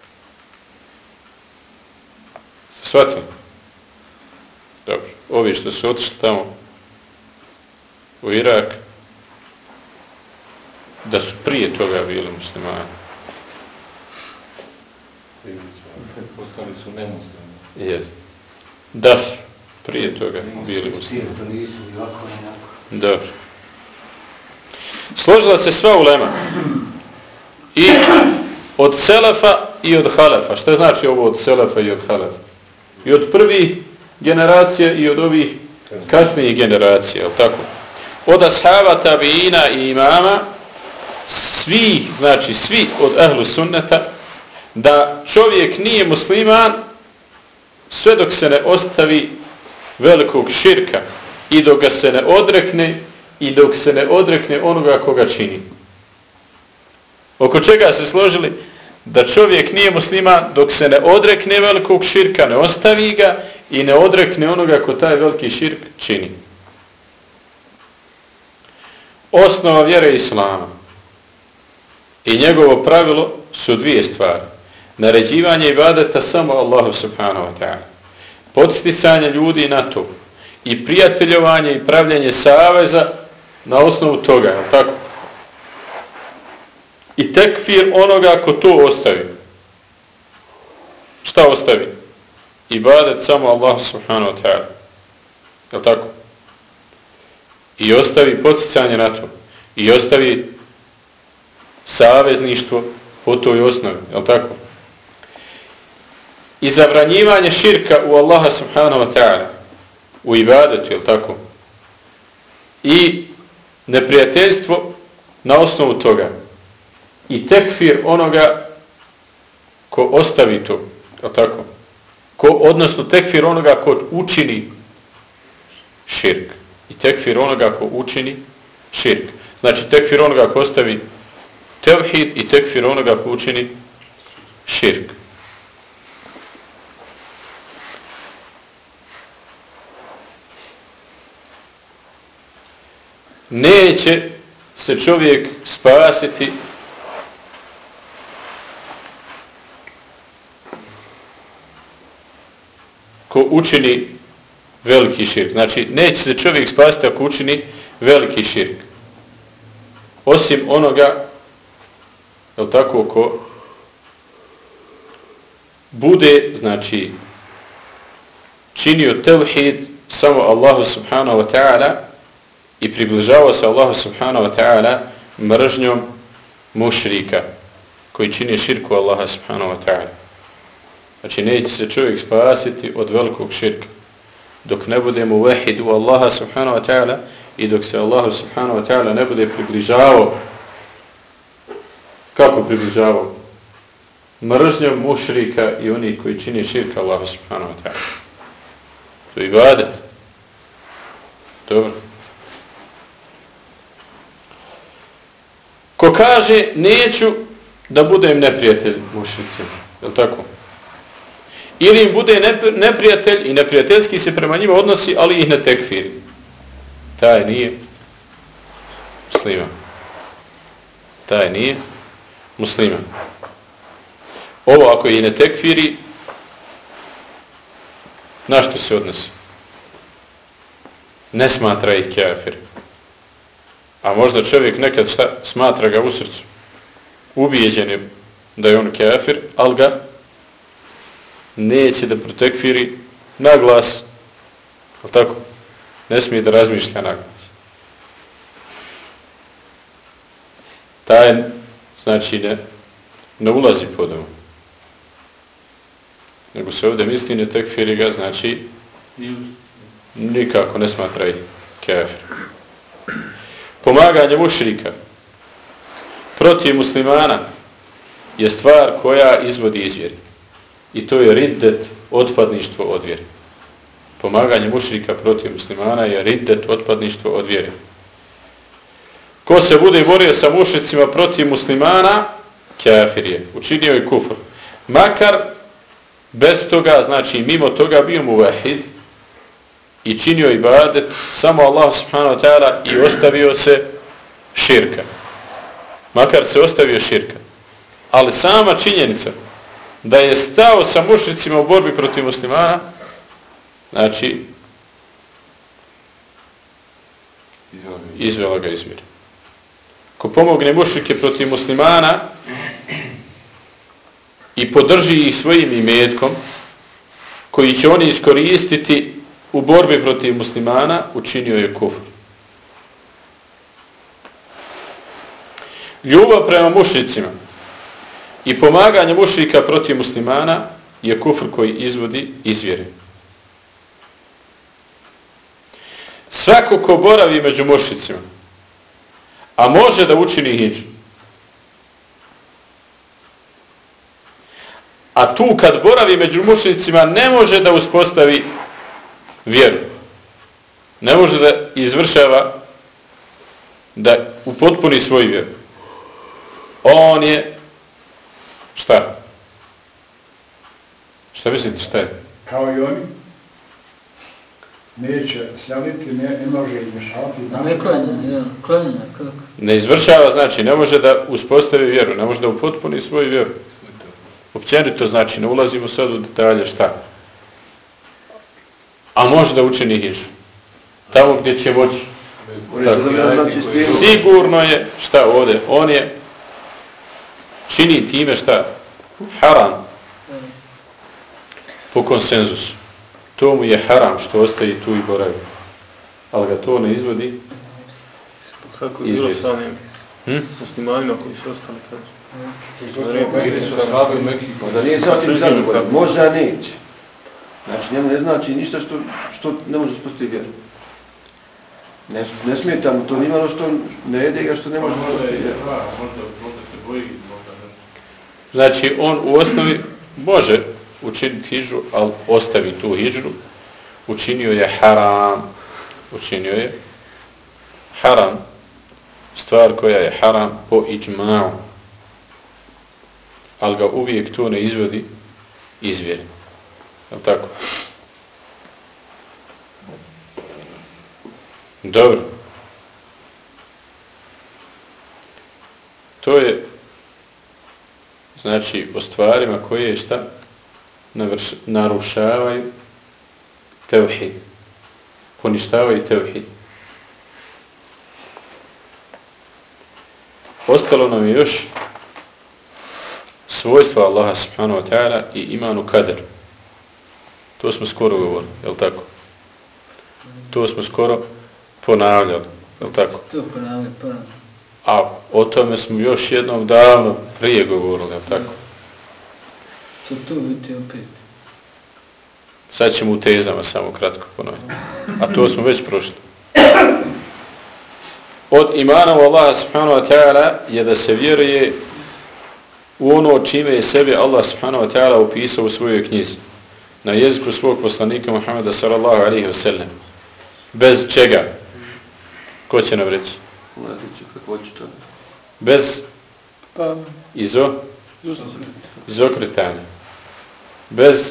Se shvatili? Dobro. Ovi što su otišli tamo u Irak, da su prije toga bili muslimani. Postali su nemuslimi. Jest. Da su prije toga bili muslimani. Dobro. Složila se sva ulema. I od selefa i od halefa. Šta znači ovo od selefa i od halefa? I od prvih generacija i od ovih kasnijih generacija, je li tako? Od ashaba, tabiina i imama, svi, znači svi od ahlu sunneta, da čovjek nije musliman sve dok se ne ostavi velikog širka i dok ga se ne odrekne i dok se ne odrekne onoga koga čini. Oko čega se složili? Da čovjek nije musliman dok se ne odrekne velikog širka, ne ostavi ga i ne odrekne onoga ko taj veliki širk čini. Osnova vjere Islama i njegovo pravilo su dvije stvari. Naređivanje ibadeta samo Allahu subhanahu wa ta'ala. Podsticanje ljudi na to. I prijateljovanje i pravljanje saveza na osnovu toga, je li tako? I tekfir onoga ko to ostavi. Šta ostavi? Ibadet samo Allahu subhanahu wa ta'ala. Je li tako? I ostavi podsticanje na to. I ostavi savezništvo po toj osnovi. Je li tako? I zabranjivanje širka u Allaha subhanahu wa ta'ala. U ibadetu, je li tako? I neprijateljstvo na osnovu toga. I tekfir onoga ko ostavi to. Je li tako? Ko, odnosno tekfir onoga ko učini širk. I tekfir onoga ko učini širk. Znači tekfir onoga ko ostavi tevhid i tekfir onoga ko učini širk. Neće se čovjek spasiti ko učini veliki širk. Znači, neće se čovjek spasiti ako učini veliki širk. Osim onoga, je li tako, ko bude, znači, činio tevhid samo Allahu subhanahu wa ta'ala i približavao se Allahu subhanahu wa ta'ala mržnjom mušrika koji čini širku Allaha subhanahu wa ta'ala. Znači, neće se čovjek spasiti od velikog širka dok ne budemo vahid u Allaha subhanahu wa ta'ala i dok se Allahu subhanahu wa ta'ala ne bude približavao. Kako približavao? Mržnjom mušrika i oni koji čini širka Allahu subhanahu wa ta'ala. To je ibadet. Dobro. Ko kaže, neću da budem neprijatelj mušricima. Je li tako? Ili im bude neprijatelj i neprijateljski se prema njima odnosi, ali ih ne tekfiri. Taj nije musliman. Taj nije musliman. Ovo ako ih ne tekfiri, na što se odnosi? Ne smatra ih kafir. A možda čovjek nekad šta smatra ga u srcu ubijeđenim da je on kafir, ali ga neće da protekfiri na glas. Ali tako? Ne smije da razmišlja na glas. Taj, znači, ne, ne ulazi pod ovo. Nego se ovdje misli ne tekfiri ga, znači nikako ne smatra ih kafir. Pomaganje mušrika protiv muslimana je stvar koja izvodi iz vjere. I to je riddet, otpadništvo od vjere. Pomaganje mušrika protiv muslimana je riddet, otpadništvo od vjere. Ko se bude borio sa mušricima protiv muslimana, kafir je, učinio je kufr. Makar bez toga, znači mimo toga bio muvahid i činio ibadet samo Allah subhanahu wa ta'ala i ostavio se širka. Makar se ostavio širka. Ali sama činjenica da je stao sa mušricima u borbi protiv muslimana, znači izvela ga iz vjere. Ko pomogne mušrike protiv muslimana i podrži ih svojim imetkom koji će oni iskoristiti u borbi protiv muslimana, učinio je kufr. Ljubav prema mušricima i pomaganje mušrika protiv muslimana je kufr koji izvodi iz vjere. Svako ko boravi među mušricima, a može da učini hidžu, a tu kad boravi među mušricima ne može da uspostavi vjeru, ne može da izvršava, da upotpuni svoju vjeru, on je šta? Šta mislite šta je? Kao i oni. Neće seliti, ne, ne može izvršavati. Ne klanja, ja, klanja, kako? Ne izvršava, znači ne može da uspostavi vjeru, ne može da upotpuni svoju vjeru. Općenito znači, ne ulazimo sad u detalje šta. A može da učini hidžu. Tamo gdje će moći. Sigurno je, šta ovdje, on je čini time šta? Haram. Po konsenzusu. To mu je haram što ostaje tu i boravi. Ali ga to ne izvodi. Kako je bilo sa onim muslimanima koji su ostali kada? Da nije sa tim zadovoljan. Može, a neće. Znači njemu ne znači ništa što, što ne može spustiti vjeru. Ne, ne smeta mu to nimalo što ne jede ga što ne može spustiti vjeru. Znači on u osnovi može učiniti hidžu, ali ostavi tu hidžu, učinio je haram, učinio je haram, stvar koja je haram po iđma'u, ali ga uvijek to ne izvodi iz vjere. Je li tako? Dobro. To je znači o stvarima koje je šta? Navrš, narušavaju tevhid. Poništavaju tevhid. Ostalo nam je još svojstva Allaha subhanahu wa ta'ala i imanu kader. To smo skoro govorili, je li tako? To smo skoro ponavljali, je li tako? To ponavljali, ponavljali. A o tome smo još jednom davno prije govorili, je li tako? To tu biti opet. Sad ćemo u tezama samo kratko ponoviti. A to smo već prošli. Od imana u Allaha subhanahu wa ta'ala je da se vjeruje u ono čime je sebe Allah subhanahu wa ta'ala upisao u svojoj knjizi. Na jeziku svog poslanika Muhammeda sallallahu alaihi wa sallam. Bez čega? Ko će nam reći? Bez izo, izokretanja. Bez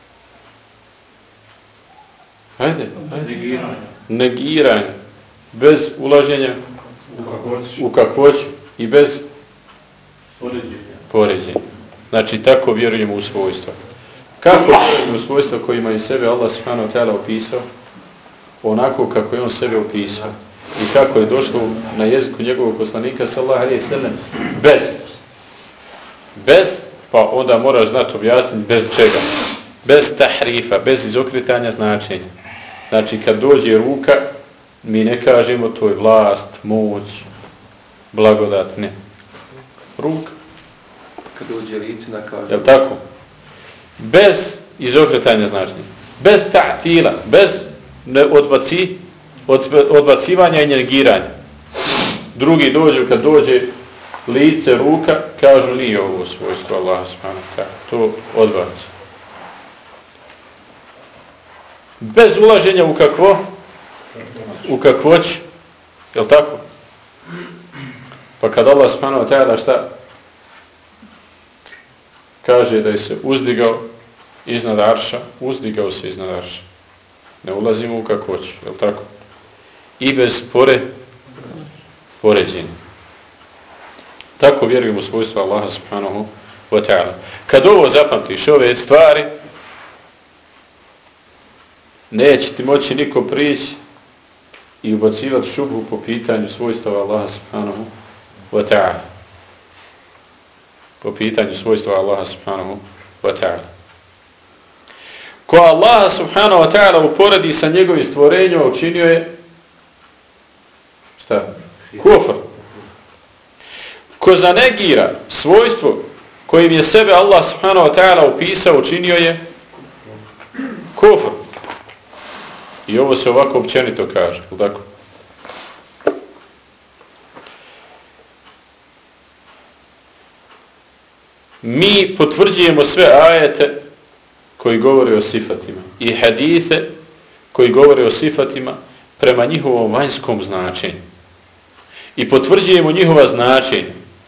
hajde, hajde. negiranja. Bez ulaženja u kakvoću i bez poređenja. Znači tako vjerujemo u svojstva. Kako vjerujemo u svojstva kojima je sebe Allah subhanahu wa ta'ala opisao? Onako kako je on sebe opisao. I kako je došlo na jeziku njegovog poslanika sallallahu alejhi ve sellem bez. Bez, pa onda moraš znati objasniti bez čega. Bez tahrifa, bez izokretanja značenja. Znači kad dođe ruka, mi ne kažemo to je vlast, moć, blagodat, ne. Ruka. Kad dođe lice na kaže. Jel' tako? Bez izokretanja značenja. Bez ta'tila, bez ne odbaci, od, odbacivanja i negiranja. Drugi dođu, kad dođe lice, ruka, kažu nije ovo svojstvo Allaha subhanahu wa ta'ala. To odbaci. Bez ulaženja u kakvo? U kakvoć. Jel' tako? Pa kad Allah subhanahu wa ta'ala šta? Kaže da je se uzdigao iznad arša, uzdigao se iznad arša. Ne ulazimo u kakvoć, jel' tako? I bez pore, poređenja. Tako vjerujemo u svojstvo Allaha subhanahu wa ta'ala. Kad ovo zapamtiš, ove stvari, neće ti moći niko prići i ubacivati šubhu po pitanju svojstva Allaha subhanahu wa ta'ala. Po pitanju svojstva Allaha subhanahu wa ta'ala. Ko Allaha subhanahu wa ta'ala uporedi sa njegovim stvorenjima, učinio je šta? Kufr. Ko zanegira svojstvo kojim je sebe Allah subhanahu wa ta'ala upisao, učinio je kufr. I ovo se ovako općenito kaže, tako? Mi potvrđujemo sve ajete koji govore o sifatima i hadise koji govore o sifatima prema njihovom vanjskom značenju. I potvrđujemo njihova značenja.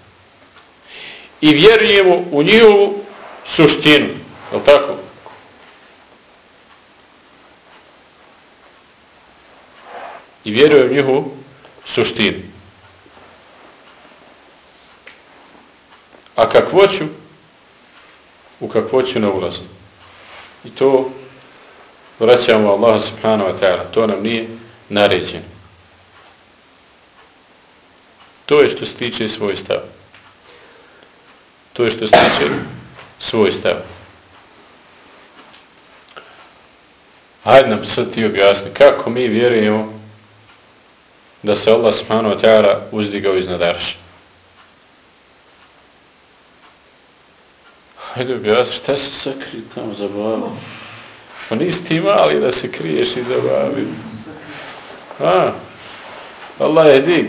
I vjerujemo u njihovu suštinu. Je li tako? I vjerujemo u njihovu suštinu. A kakvoću? U kakvoću ne ulazimo. I to vraćamo Allaha subhanahu wa ta'ala. To nam nije naređeno. To je što se tiče svoj stav. To je što se tiče svoj stav. Hajde nam sad ti objasni kako mi vjerujemo da se Allah subhanahu wa ta'ala uzdigao iznad arša. Hajde objasni, šta se sakri tamo zabavio? Pa nisi ti mali da se kriješ i zabavio. A, Allah je dig.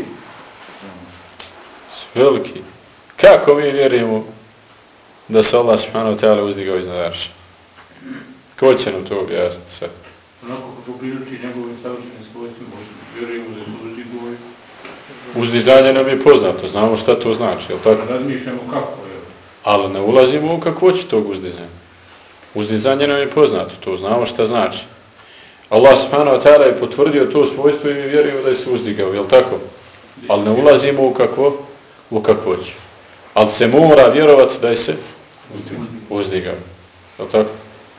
Veliki. Kako mi vjerujemo da se Allah subhanahu wa ta'ala uzdigao iznad arša? Ko će nam to objasniti sad? Onako kako priruči njegovim savršenim svojstvima, vjerujemo da je to uzdigao. Uzdizanje nam je poznato, znamo šta to znači, jel tako? Razmišljamo kako je. Ali ne ulazimo u kakvoću tog uzdizanja. Uzdizanje nam je poznato, to znamo šta znači. Allah subhanahu wa ta'ala je potvrdio to svojstvo i mi vjerujemo da je se uzdigao, jel tako? Ali ne ulazimo u kakvo? U kakvoću. Ali se mora vjerovati da je se uzdigao. Jel tako?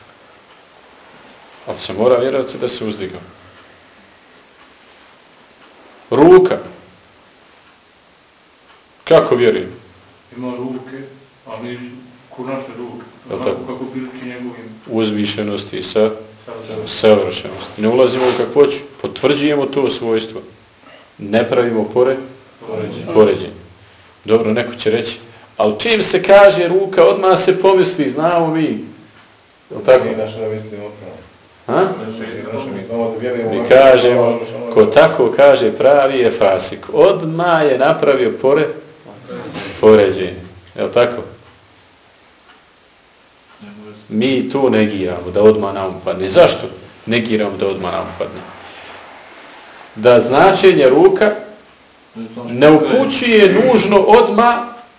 Ali se mora vjerovati da se uzdigao. Ruka. Kako vjerujemo? Ima ruke, ali nisu ko naše ruke. Onako kako priliči njegovim uzvišenosti i sa savršenosti. Ne ulazimo u kakvoću, potvrđujemo to svojstvo. Ne pravimo pore, poređenje. Dobro, neko će reći, ali čim se kaže ruka, odmah se pomisli, znamo mi. Je li tako? Mi naše ne mislimo upravo. Ha? Naše mi znamo da vjerujemo. Mi kažemo, ko tako kaže pravi je fasik. Odmah je napravio pore, poređenje. Je li tako? Mi to negiramo, da odmah nam upadne. Zašto negiramo da odmah nam upadne? Da značenje ruka ne upućuje nužno odmah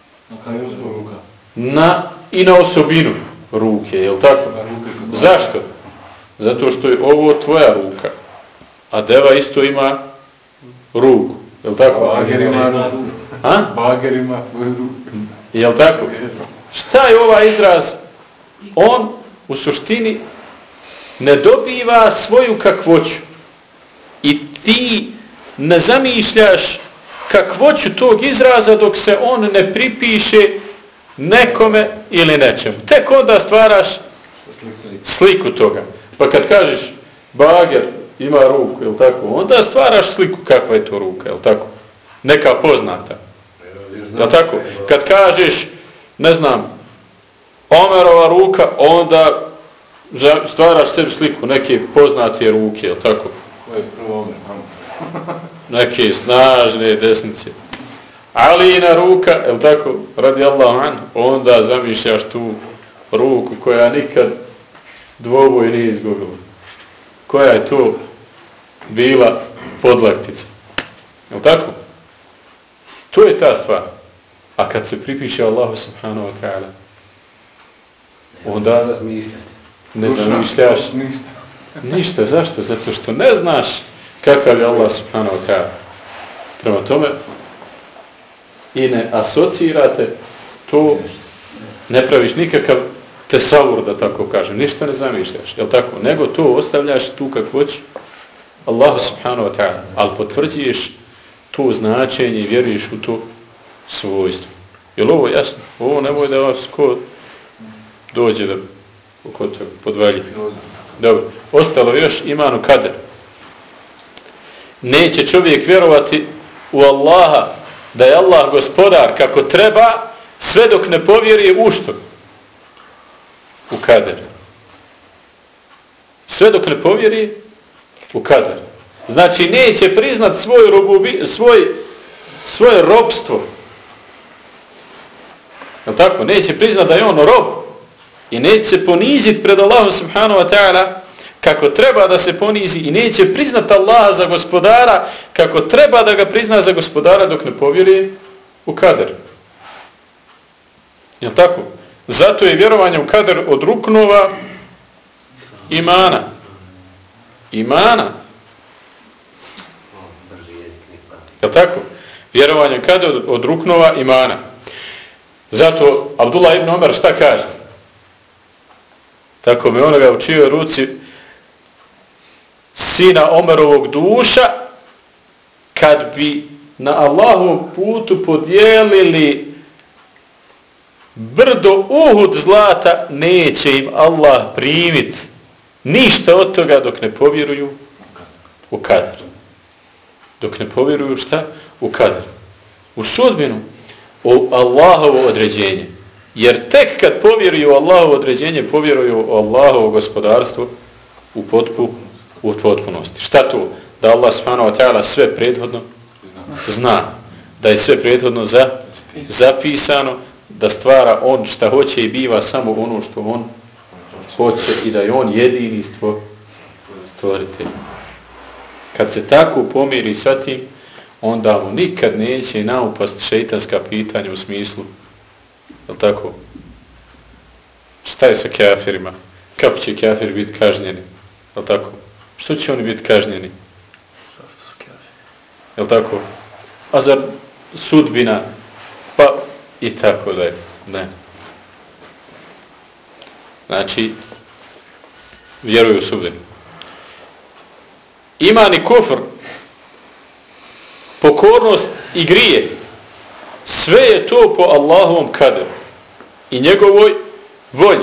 na, i na osobinu ruke, je li tako? Zašto? Zato što je ovo tvoja ruka, a deva isto ima ruku, je li tako? Bager ima ruku. A? Bager ima svoju ruku. Je li tako? Šta je ovaj izraz? On u suštini ne dobiva svoju kakvoću i ti ne zamišljaš kakvoću tog izraza dok se on ne pripiše nekome ili nečemu. Tek onda stvaraš sliku toga. Pa kad kažeš bager ima ruku, je li tako? Onda stvaraš sliku kakva je to ruka, je li tako? Neka poznata. Je li tako? Kad kažeš, ne znam, Omerova ruka, onda stvaraš sebi sliku, neke poznate ruke, jel tako? Ko je prvo omer? Neke snažne desnice. Alijina ruka, jel tako, radi Allahu an, onda zamišljaš tu ruku koja nikad dvoboj nije izgubila. Koja je to bila podlaktica. Jel tako? To je ta stvar. A kad se pripiše Allahu subhanahu wa ta'ala, onda ne zamišljaš ništa. Zašto? Zato što ne znaš kakav je Allah subhanahu wa ta'ala. Prema tome, i ne asocirate to, ne praviš nikakav tesavur, da tako kažem, ništa ne zamišljaš, jel tako? Nego to ostavljaš tu kako hoćeš Allahu subhanahu wa ta'ala, ali potvrđuješ to značenje i vjeruješ u to svojstvo. Jel ovo jasno? Ovo nemoj da vas ko dođe da oko toga podvalji. Dobro, ostalo još imanu kader. Neće čovjek vjerovati u Allaha, da je Allah gospodar kako treba, sve dok ne povjeri u što? U kader. Sve dok ne povjeri u kader. Znači neće priznat svoj robubi, svoj, svoje robstvo. Je tako? Neće priznat da je on rob. I neće se poniziti pred Allahom subhanahu wa ta'ala kako treba da se ponizi i neće priznat Allaha za gospodara kako treba da ga prizna za gospodara dok ne povjeri u kader. Je tako? Zato je vjerovanje u kader od ruknova imana. Imana. Je tako? Vjerovanje u kader od, od ruknova imana. Zato Abdullah ibn Omer šta kaže? Tako bi onoga u čijoj ruci sina Omerovog duša, kad bi na Allahovom putu podijelili brdo Uhud zlata, neće im Allah primit ništa od toga dok ne povjeruju u kader. Dok ne povjeruju šta? U kader. U sudbinu, u Allahovo određenje. Jer tek kad povjeruju u Allahovo određenje, povjeruju u Allahovo gospodarstvo u potpu, u potpunosti. Šta to? Da Allah subhanahu wa ta'ala sve prethodno zna. Da je sve prethodno za, zapisano, da stvara on šta hoće i biva samo ono što on hoće i da je on jedini stvoritelj. Kad se tako pomiri sa tim, onda mu nikad neće naupast šeitanska pitanja u smislu, je li tako? Šta je sa kafirima? Kako će kafiri biti kažnjeni? Je li tako? Što će oni biti kažnjeni? Je li tako? A zar sudbina? Pa i tako da je. Ne. Znači, vjeruju u sudbinu. Iman i kufr, pokornost i grije, sve je to po Allahovom kaderu i njegovoj volji.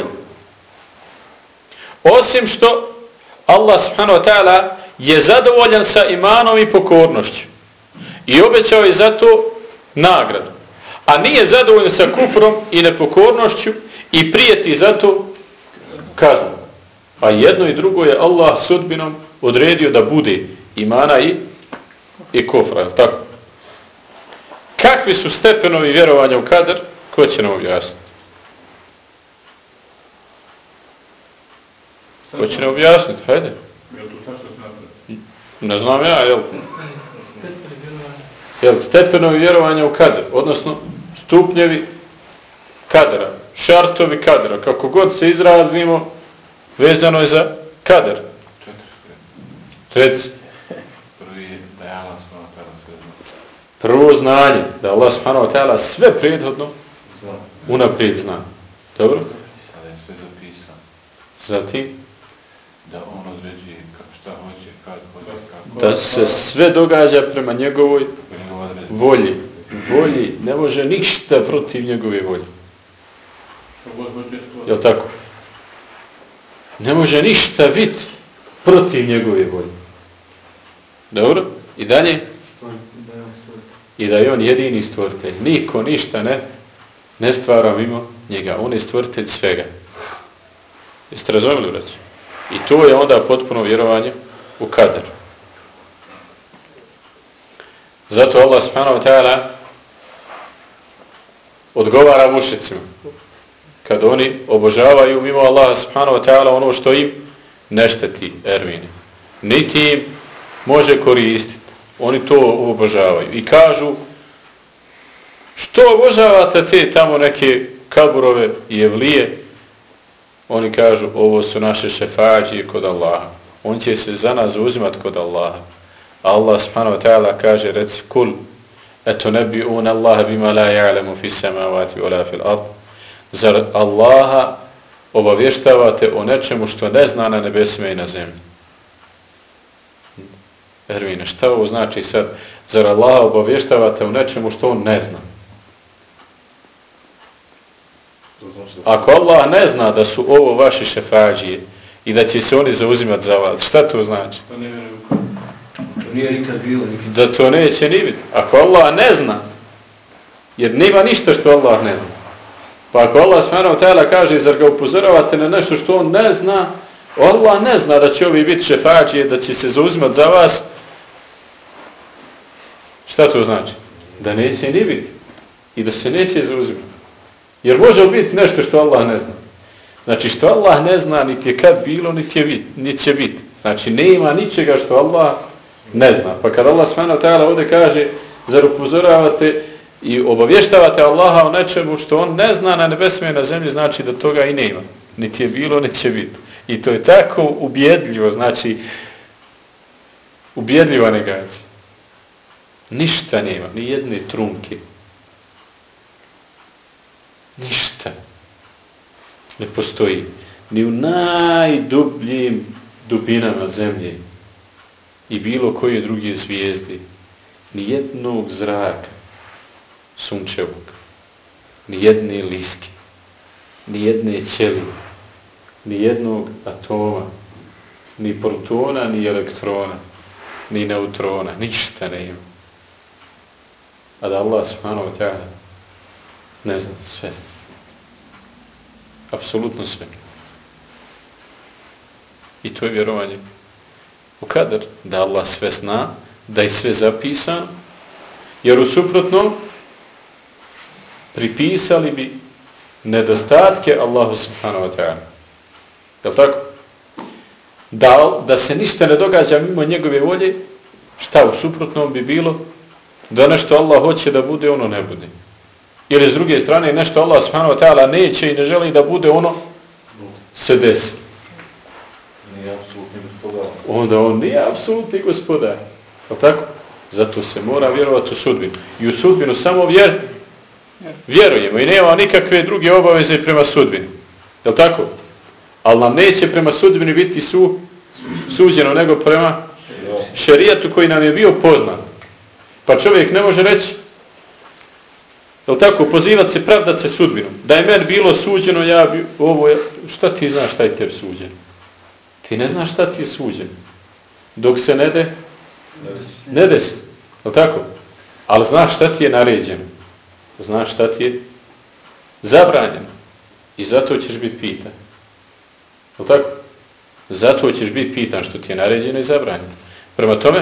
Osim što Allah subhanahu wa ta'ala je zadovoljan sa imanom i pokornošću i obećao je za to nagradu. A nije zadovoljan sa kufrom i nepokornošću i prijeti za to kaznu. A jedno i drugo je Allah sudbinom odredio da bude imana i, i kufra. Tako. Kakvi su stepenovi vjerovanja u kader? Ko će nam objasniti? Ko će nam objasniti? Hajde. Ne znam ja, jel? Jel, stepenovi vjerovanja u kader, odnosno stupnjevi kadera, šartovi kadera, kako god se izrazimo, vezano je za kader. Reci. Prvo znanje, da Allah subhanahu wa ta'ala sve prethodno unaprijed zna. Dobro? Zatim? Da on određuje šta hoće, kad hoće, kako. Da se sve događa prema njegovoj volji. Volji ne može ništa protiv njegove volje. Jel' tako? Ne može ništa biti protiv njegove volje. Dobro? I dalje? I da je on jedini stvoritelj. Niko ništa ne, ne stvara mimo njega. On je stvoritelj svega. Jeste razumjeli, braći? I to je onda potpuno vjerovanje u kader. Zato Allah subhanahu wa ta'ala odgovara mušicima kad oni obožavaju mimo Allaha subhanahu wa ta'ala ono što im ne šteti, Ermini. Niti im može koristiti. Oni to obožavaju. I kažu, što obožavate te tamo neke kaburove i evlije? Oni kažu, ovo su naše šefađije kod Allaha. On će se za nas uzimati kod Allaha. Allah subhanahu wa ta'ala kaže, reci, kul, eto nebi'un Allaha bima la ja'lemu fi samavati wa la fil ard. Zar Allaha obavještavate o nečemu što ne zna na nebesima i na zemlji? Ervine, šta ovo znači sad? Zar Allaha obavještavate o nečemu što on ne zna? Ako Allah ne zna da su ovo vaši šefađije i da će se oni zauzimati za vas, šta to znači? Da to neće ni biti. Ako Allah ne zna, jer nema ništa što Allah ne zna. Pa ako Allah subhanahu wa ta'ala kaže, zar ga upozoravate na nešto što on ne zna, Allah ne zna da će ovi biti šefađije, da će se zauzimati za vas, šta to znači? Da neće ni biti. I da se neće zauzimati. Jer može biti nešto što Allah ne zna. Znači što Allah ne zna, niti je kad bilo, niti, je bit, niti će biti. Znači nema ničega što Allah ne zna. Pa kad Allah subhanahu wa ta'ala ovdje kaže, zar upozoravate i obavještavate Allaha o nečemu što on ne zna na nebesima i na zemlji, znači da toga i nema. Niti je bilo, niti će biti. I to je tako ubjedljivo, znači ubjedljiva negacija. Ništa nema, ni jedne trunke. Ništa ne postoji. Ni u najdubljim dubinama zemlje i bilo koje druge zvijezde. Ni jednog zraka sunčevog. Ni jedne liske. Ni jedne ćelije. Ni jednog atoma. Ni protona, ni elektrona. Ni neutrona. Ništa ne ima. A da Allah subhanahu wa ta'ala ne zna sve. Apsolutno sve. I to je vjerovanje u kader, da Allah sve zna, da je sve zapisano, jer u suprotnom pripisali bi nedostatke Allahu subhanahu wa ta'ala. Je li tako? Da, da se ništa ne događa mimo njegove volje, šta u suprotnom bi bilo? Da nešto Allah hoće da bude, ono ne bude. Ili s druge strane nešto Allah subhanahu wa ta'ala neće i ne želi da bude, ono se desi. Nije apsolutni gospodar. Onda on nije apsolutni gospodar. Je tako? Zato se mora vjerovati u sudbinu. I u sudbinu samo vjer, vjerujemo i nema nikakve druge obaveze prema sudbini. Je tako? Ali nam neće prema sudbini biti su, suđeno nego prema šerijatu koji nam je bio poznat. Pa čovjek ne može reći, jel' tako, pozivati se, pravdati se sudbinom. Da je meni bilo suđeno, ja bi ovo, šta ti znaš šta je tebi suđeno? Ti ne znaš šta ti je suđeno. Dok se ne de, ne desi. Jel' tako? Ali znaš šta ti je naređeno. Znaš šta ti je zabranjeno. I zato ćeš biti pitan. Jel' tako? Zato ćeš biti pitan što ti je naređeno i zabranjeno. Prema tome,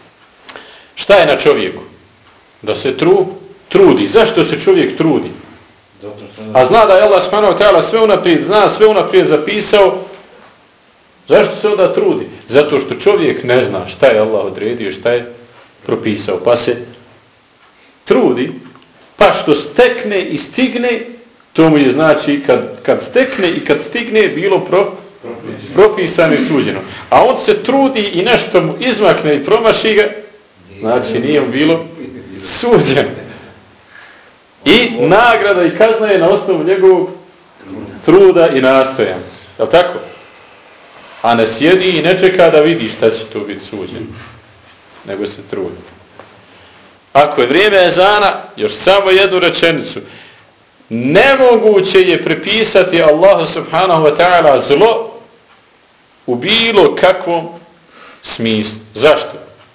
šta je na čovjeku? Da se tru, trudi. Zašto se čovjek trudi? A zna da je Allah subhanahu wa ta'ala sve unaprijed, zna sve unaprijed zapisao. Zašto se onda trudi? Zato što čovjek ne zna šta je Allah odredio, šta je propisao. Pa se trudi, pa što stekne i stigne, to mu je znači kad, kad stekne i kad stigne bilo pro, propisano i suđeno. A on se trudi i nešto mu izmakne i promaši ga, znači nije mu bilo suđeno. I nagrada i kazna je na osnovu njegovog truda i nastojanja. Je li tako? A ne sjedi i ne čeka da vidi šta će to biti suđeno. Nego se trudi. Ako je vrijeme ezana, još samo jednu rečenicu. Nemoguće je prepisati Allahu subhanahu wa ta'ala zlo u bilo kakvom smislu. Zašto?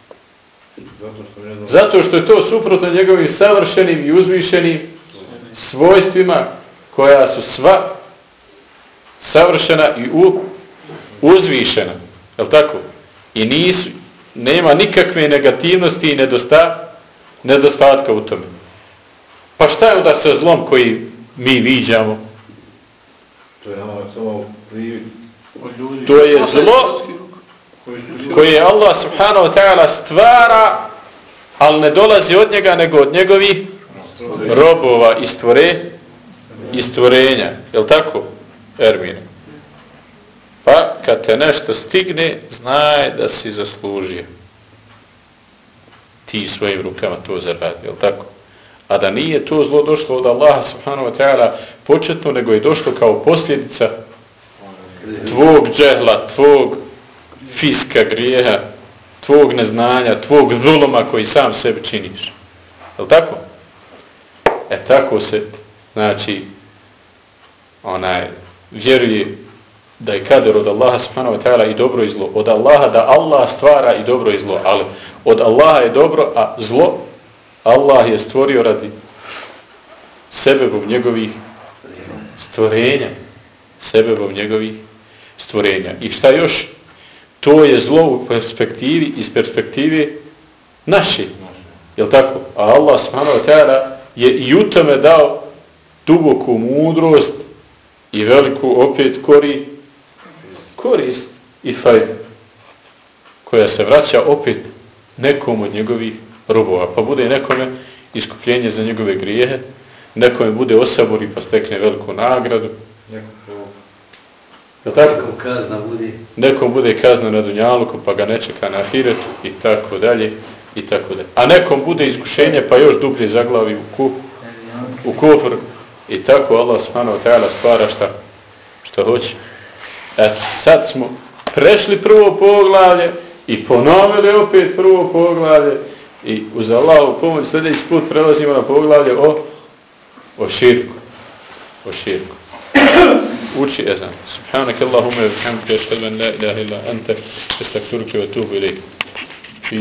Zato što je to suprotno njegovim savršenim i uzvišenim svojstvima koja su sva savršena i u, uzvišena. Je li tako? I nisu, nema nikakve negativnosti i nedosta, nedostatka u tome. Pa šta je onda sa zlom koji mi viđamo? To je nama samo privid. To je zlo koje Allah subhanahu wa ta'ala stvara, ali ne dolazi od njega, nego od njegovih robova i stvore, i stvorenja. Je li tako, Ermine? Pa kad te nešto stigne, znaj da si zaslužio. Ti svojim rukama to zaradi, je li tako? A da nije to zlo došlo od Allaha subhanahu wa ta'ala početno, nego je došlo kao posljedica tvog džehla, tvog fiska, grijeha, tvog neznanja, tvog zuluma koji sam sebi činiš. Je li tako? E tako se, znači, onaj, vjeruje da je kader od Allaha subhanahu wa ta'ala i dobro i zlo. Od Allaha da Allah stvara i dobro i zlo, ali od Allaha je dobro, a zlo Allah je stvorio radi sebebom njegovih stvorenja. Sebebom njegovih stvorenja. I šta još? To je zlo u perspektivi, iz perspektive naše. Jel' tako? A Allah subhanahu wa ta'ala je i u tome dao duboku mudrost i veliku opet kori, korist i fajdu, koja se vraća opet nekom od njegovih robova. Pa bude nekome iskupljenje za njegove grijehe, nekome bude osabori pa stekne veliku nagradu. Nekom kazna bude. Nekom bude kazna na dunjaluku pa ga ne čeka na ahiretu i tako dalje i tako dalje. A nekom bude iskušenje pa još dublje zaglavi u ku, u kufr i tako Allah subhanahu wa ta'ala stvara šta, šta hoće. Eto, sad smo prešli prvo poglavlje i ponovili opet prvo poglavlje i uz Allahovu pomoć sljedeći put prelazimo na poglavlje o, o širku. O širku. Uči ezan. Subhanakallahumma wa bihamdika ashhadu an la ilaha illa anta astaghfiruka wa atubu ilayk.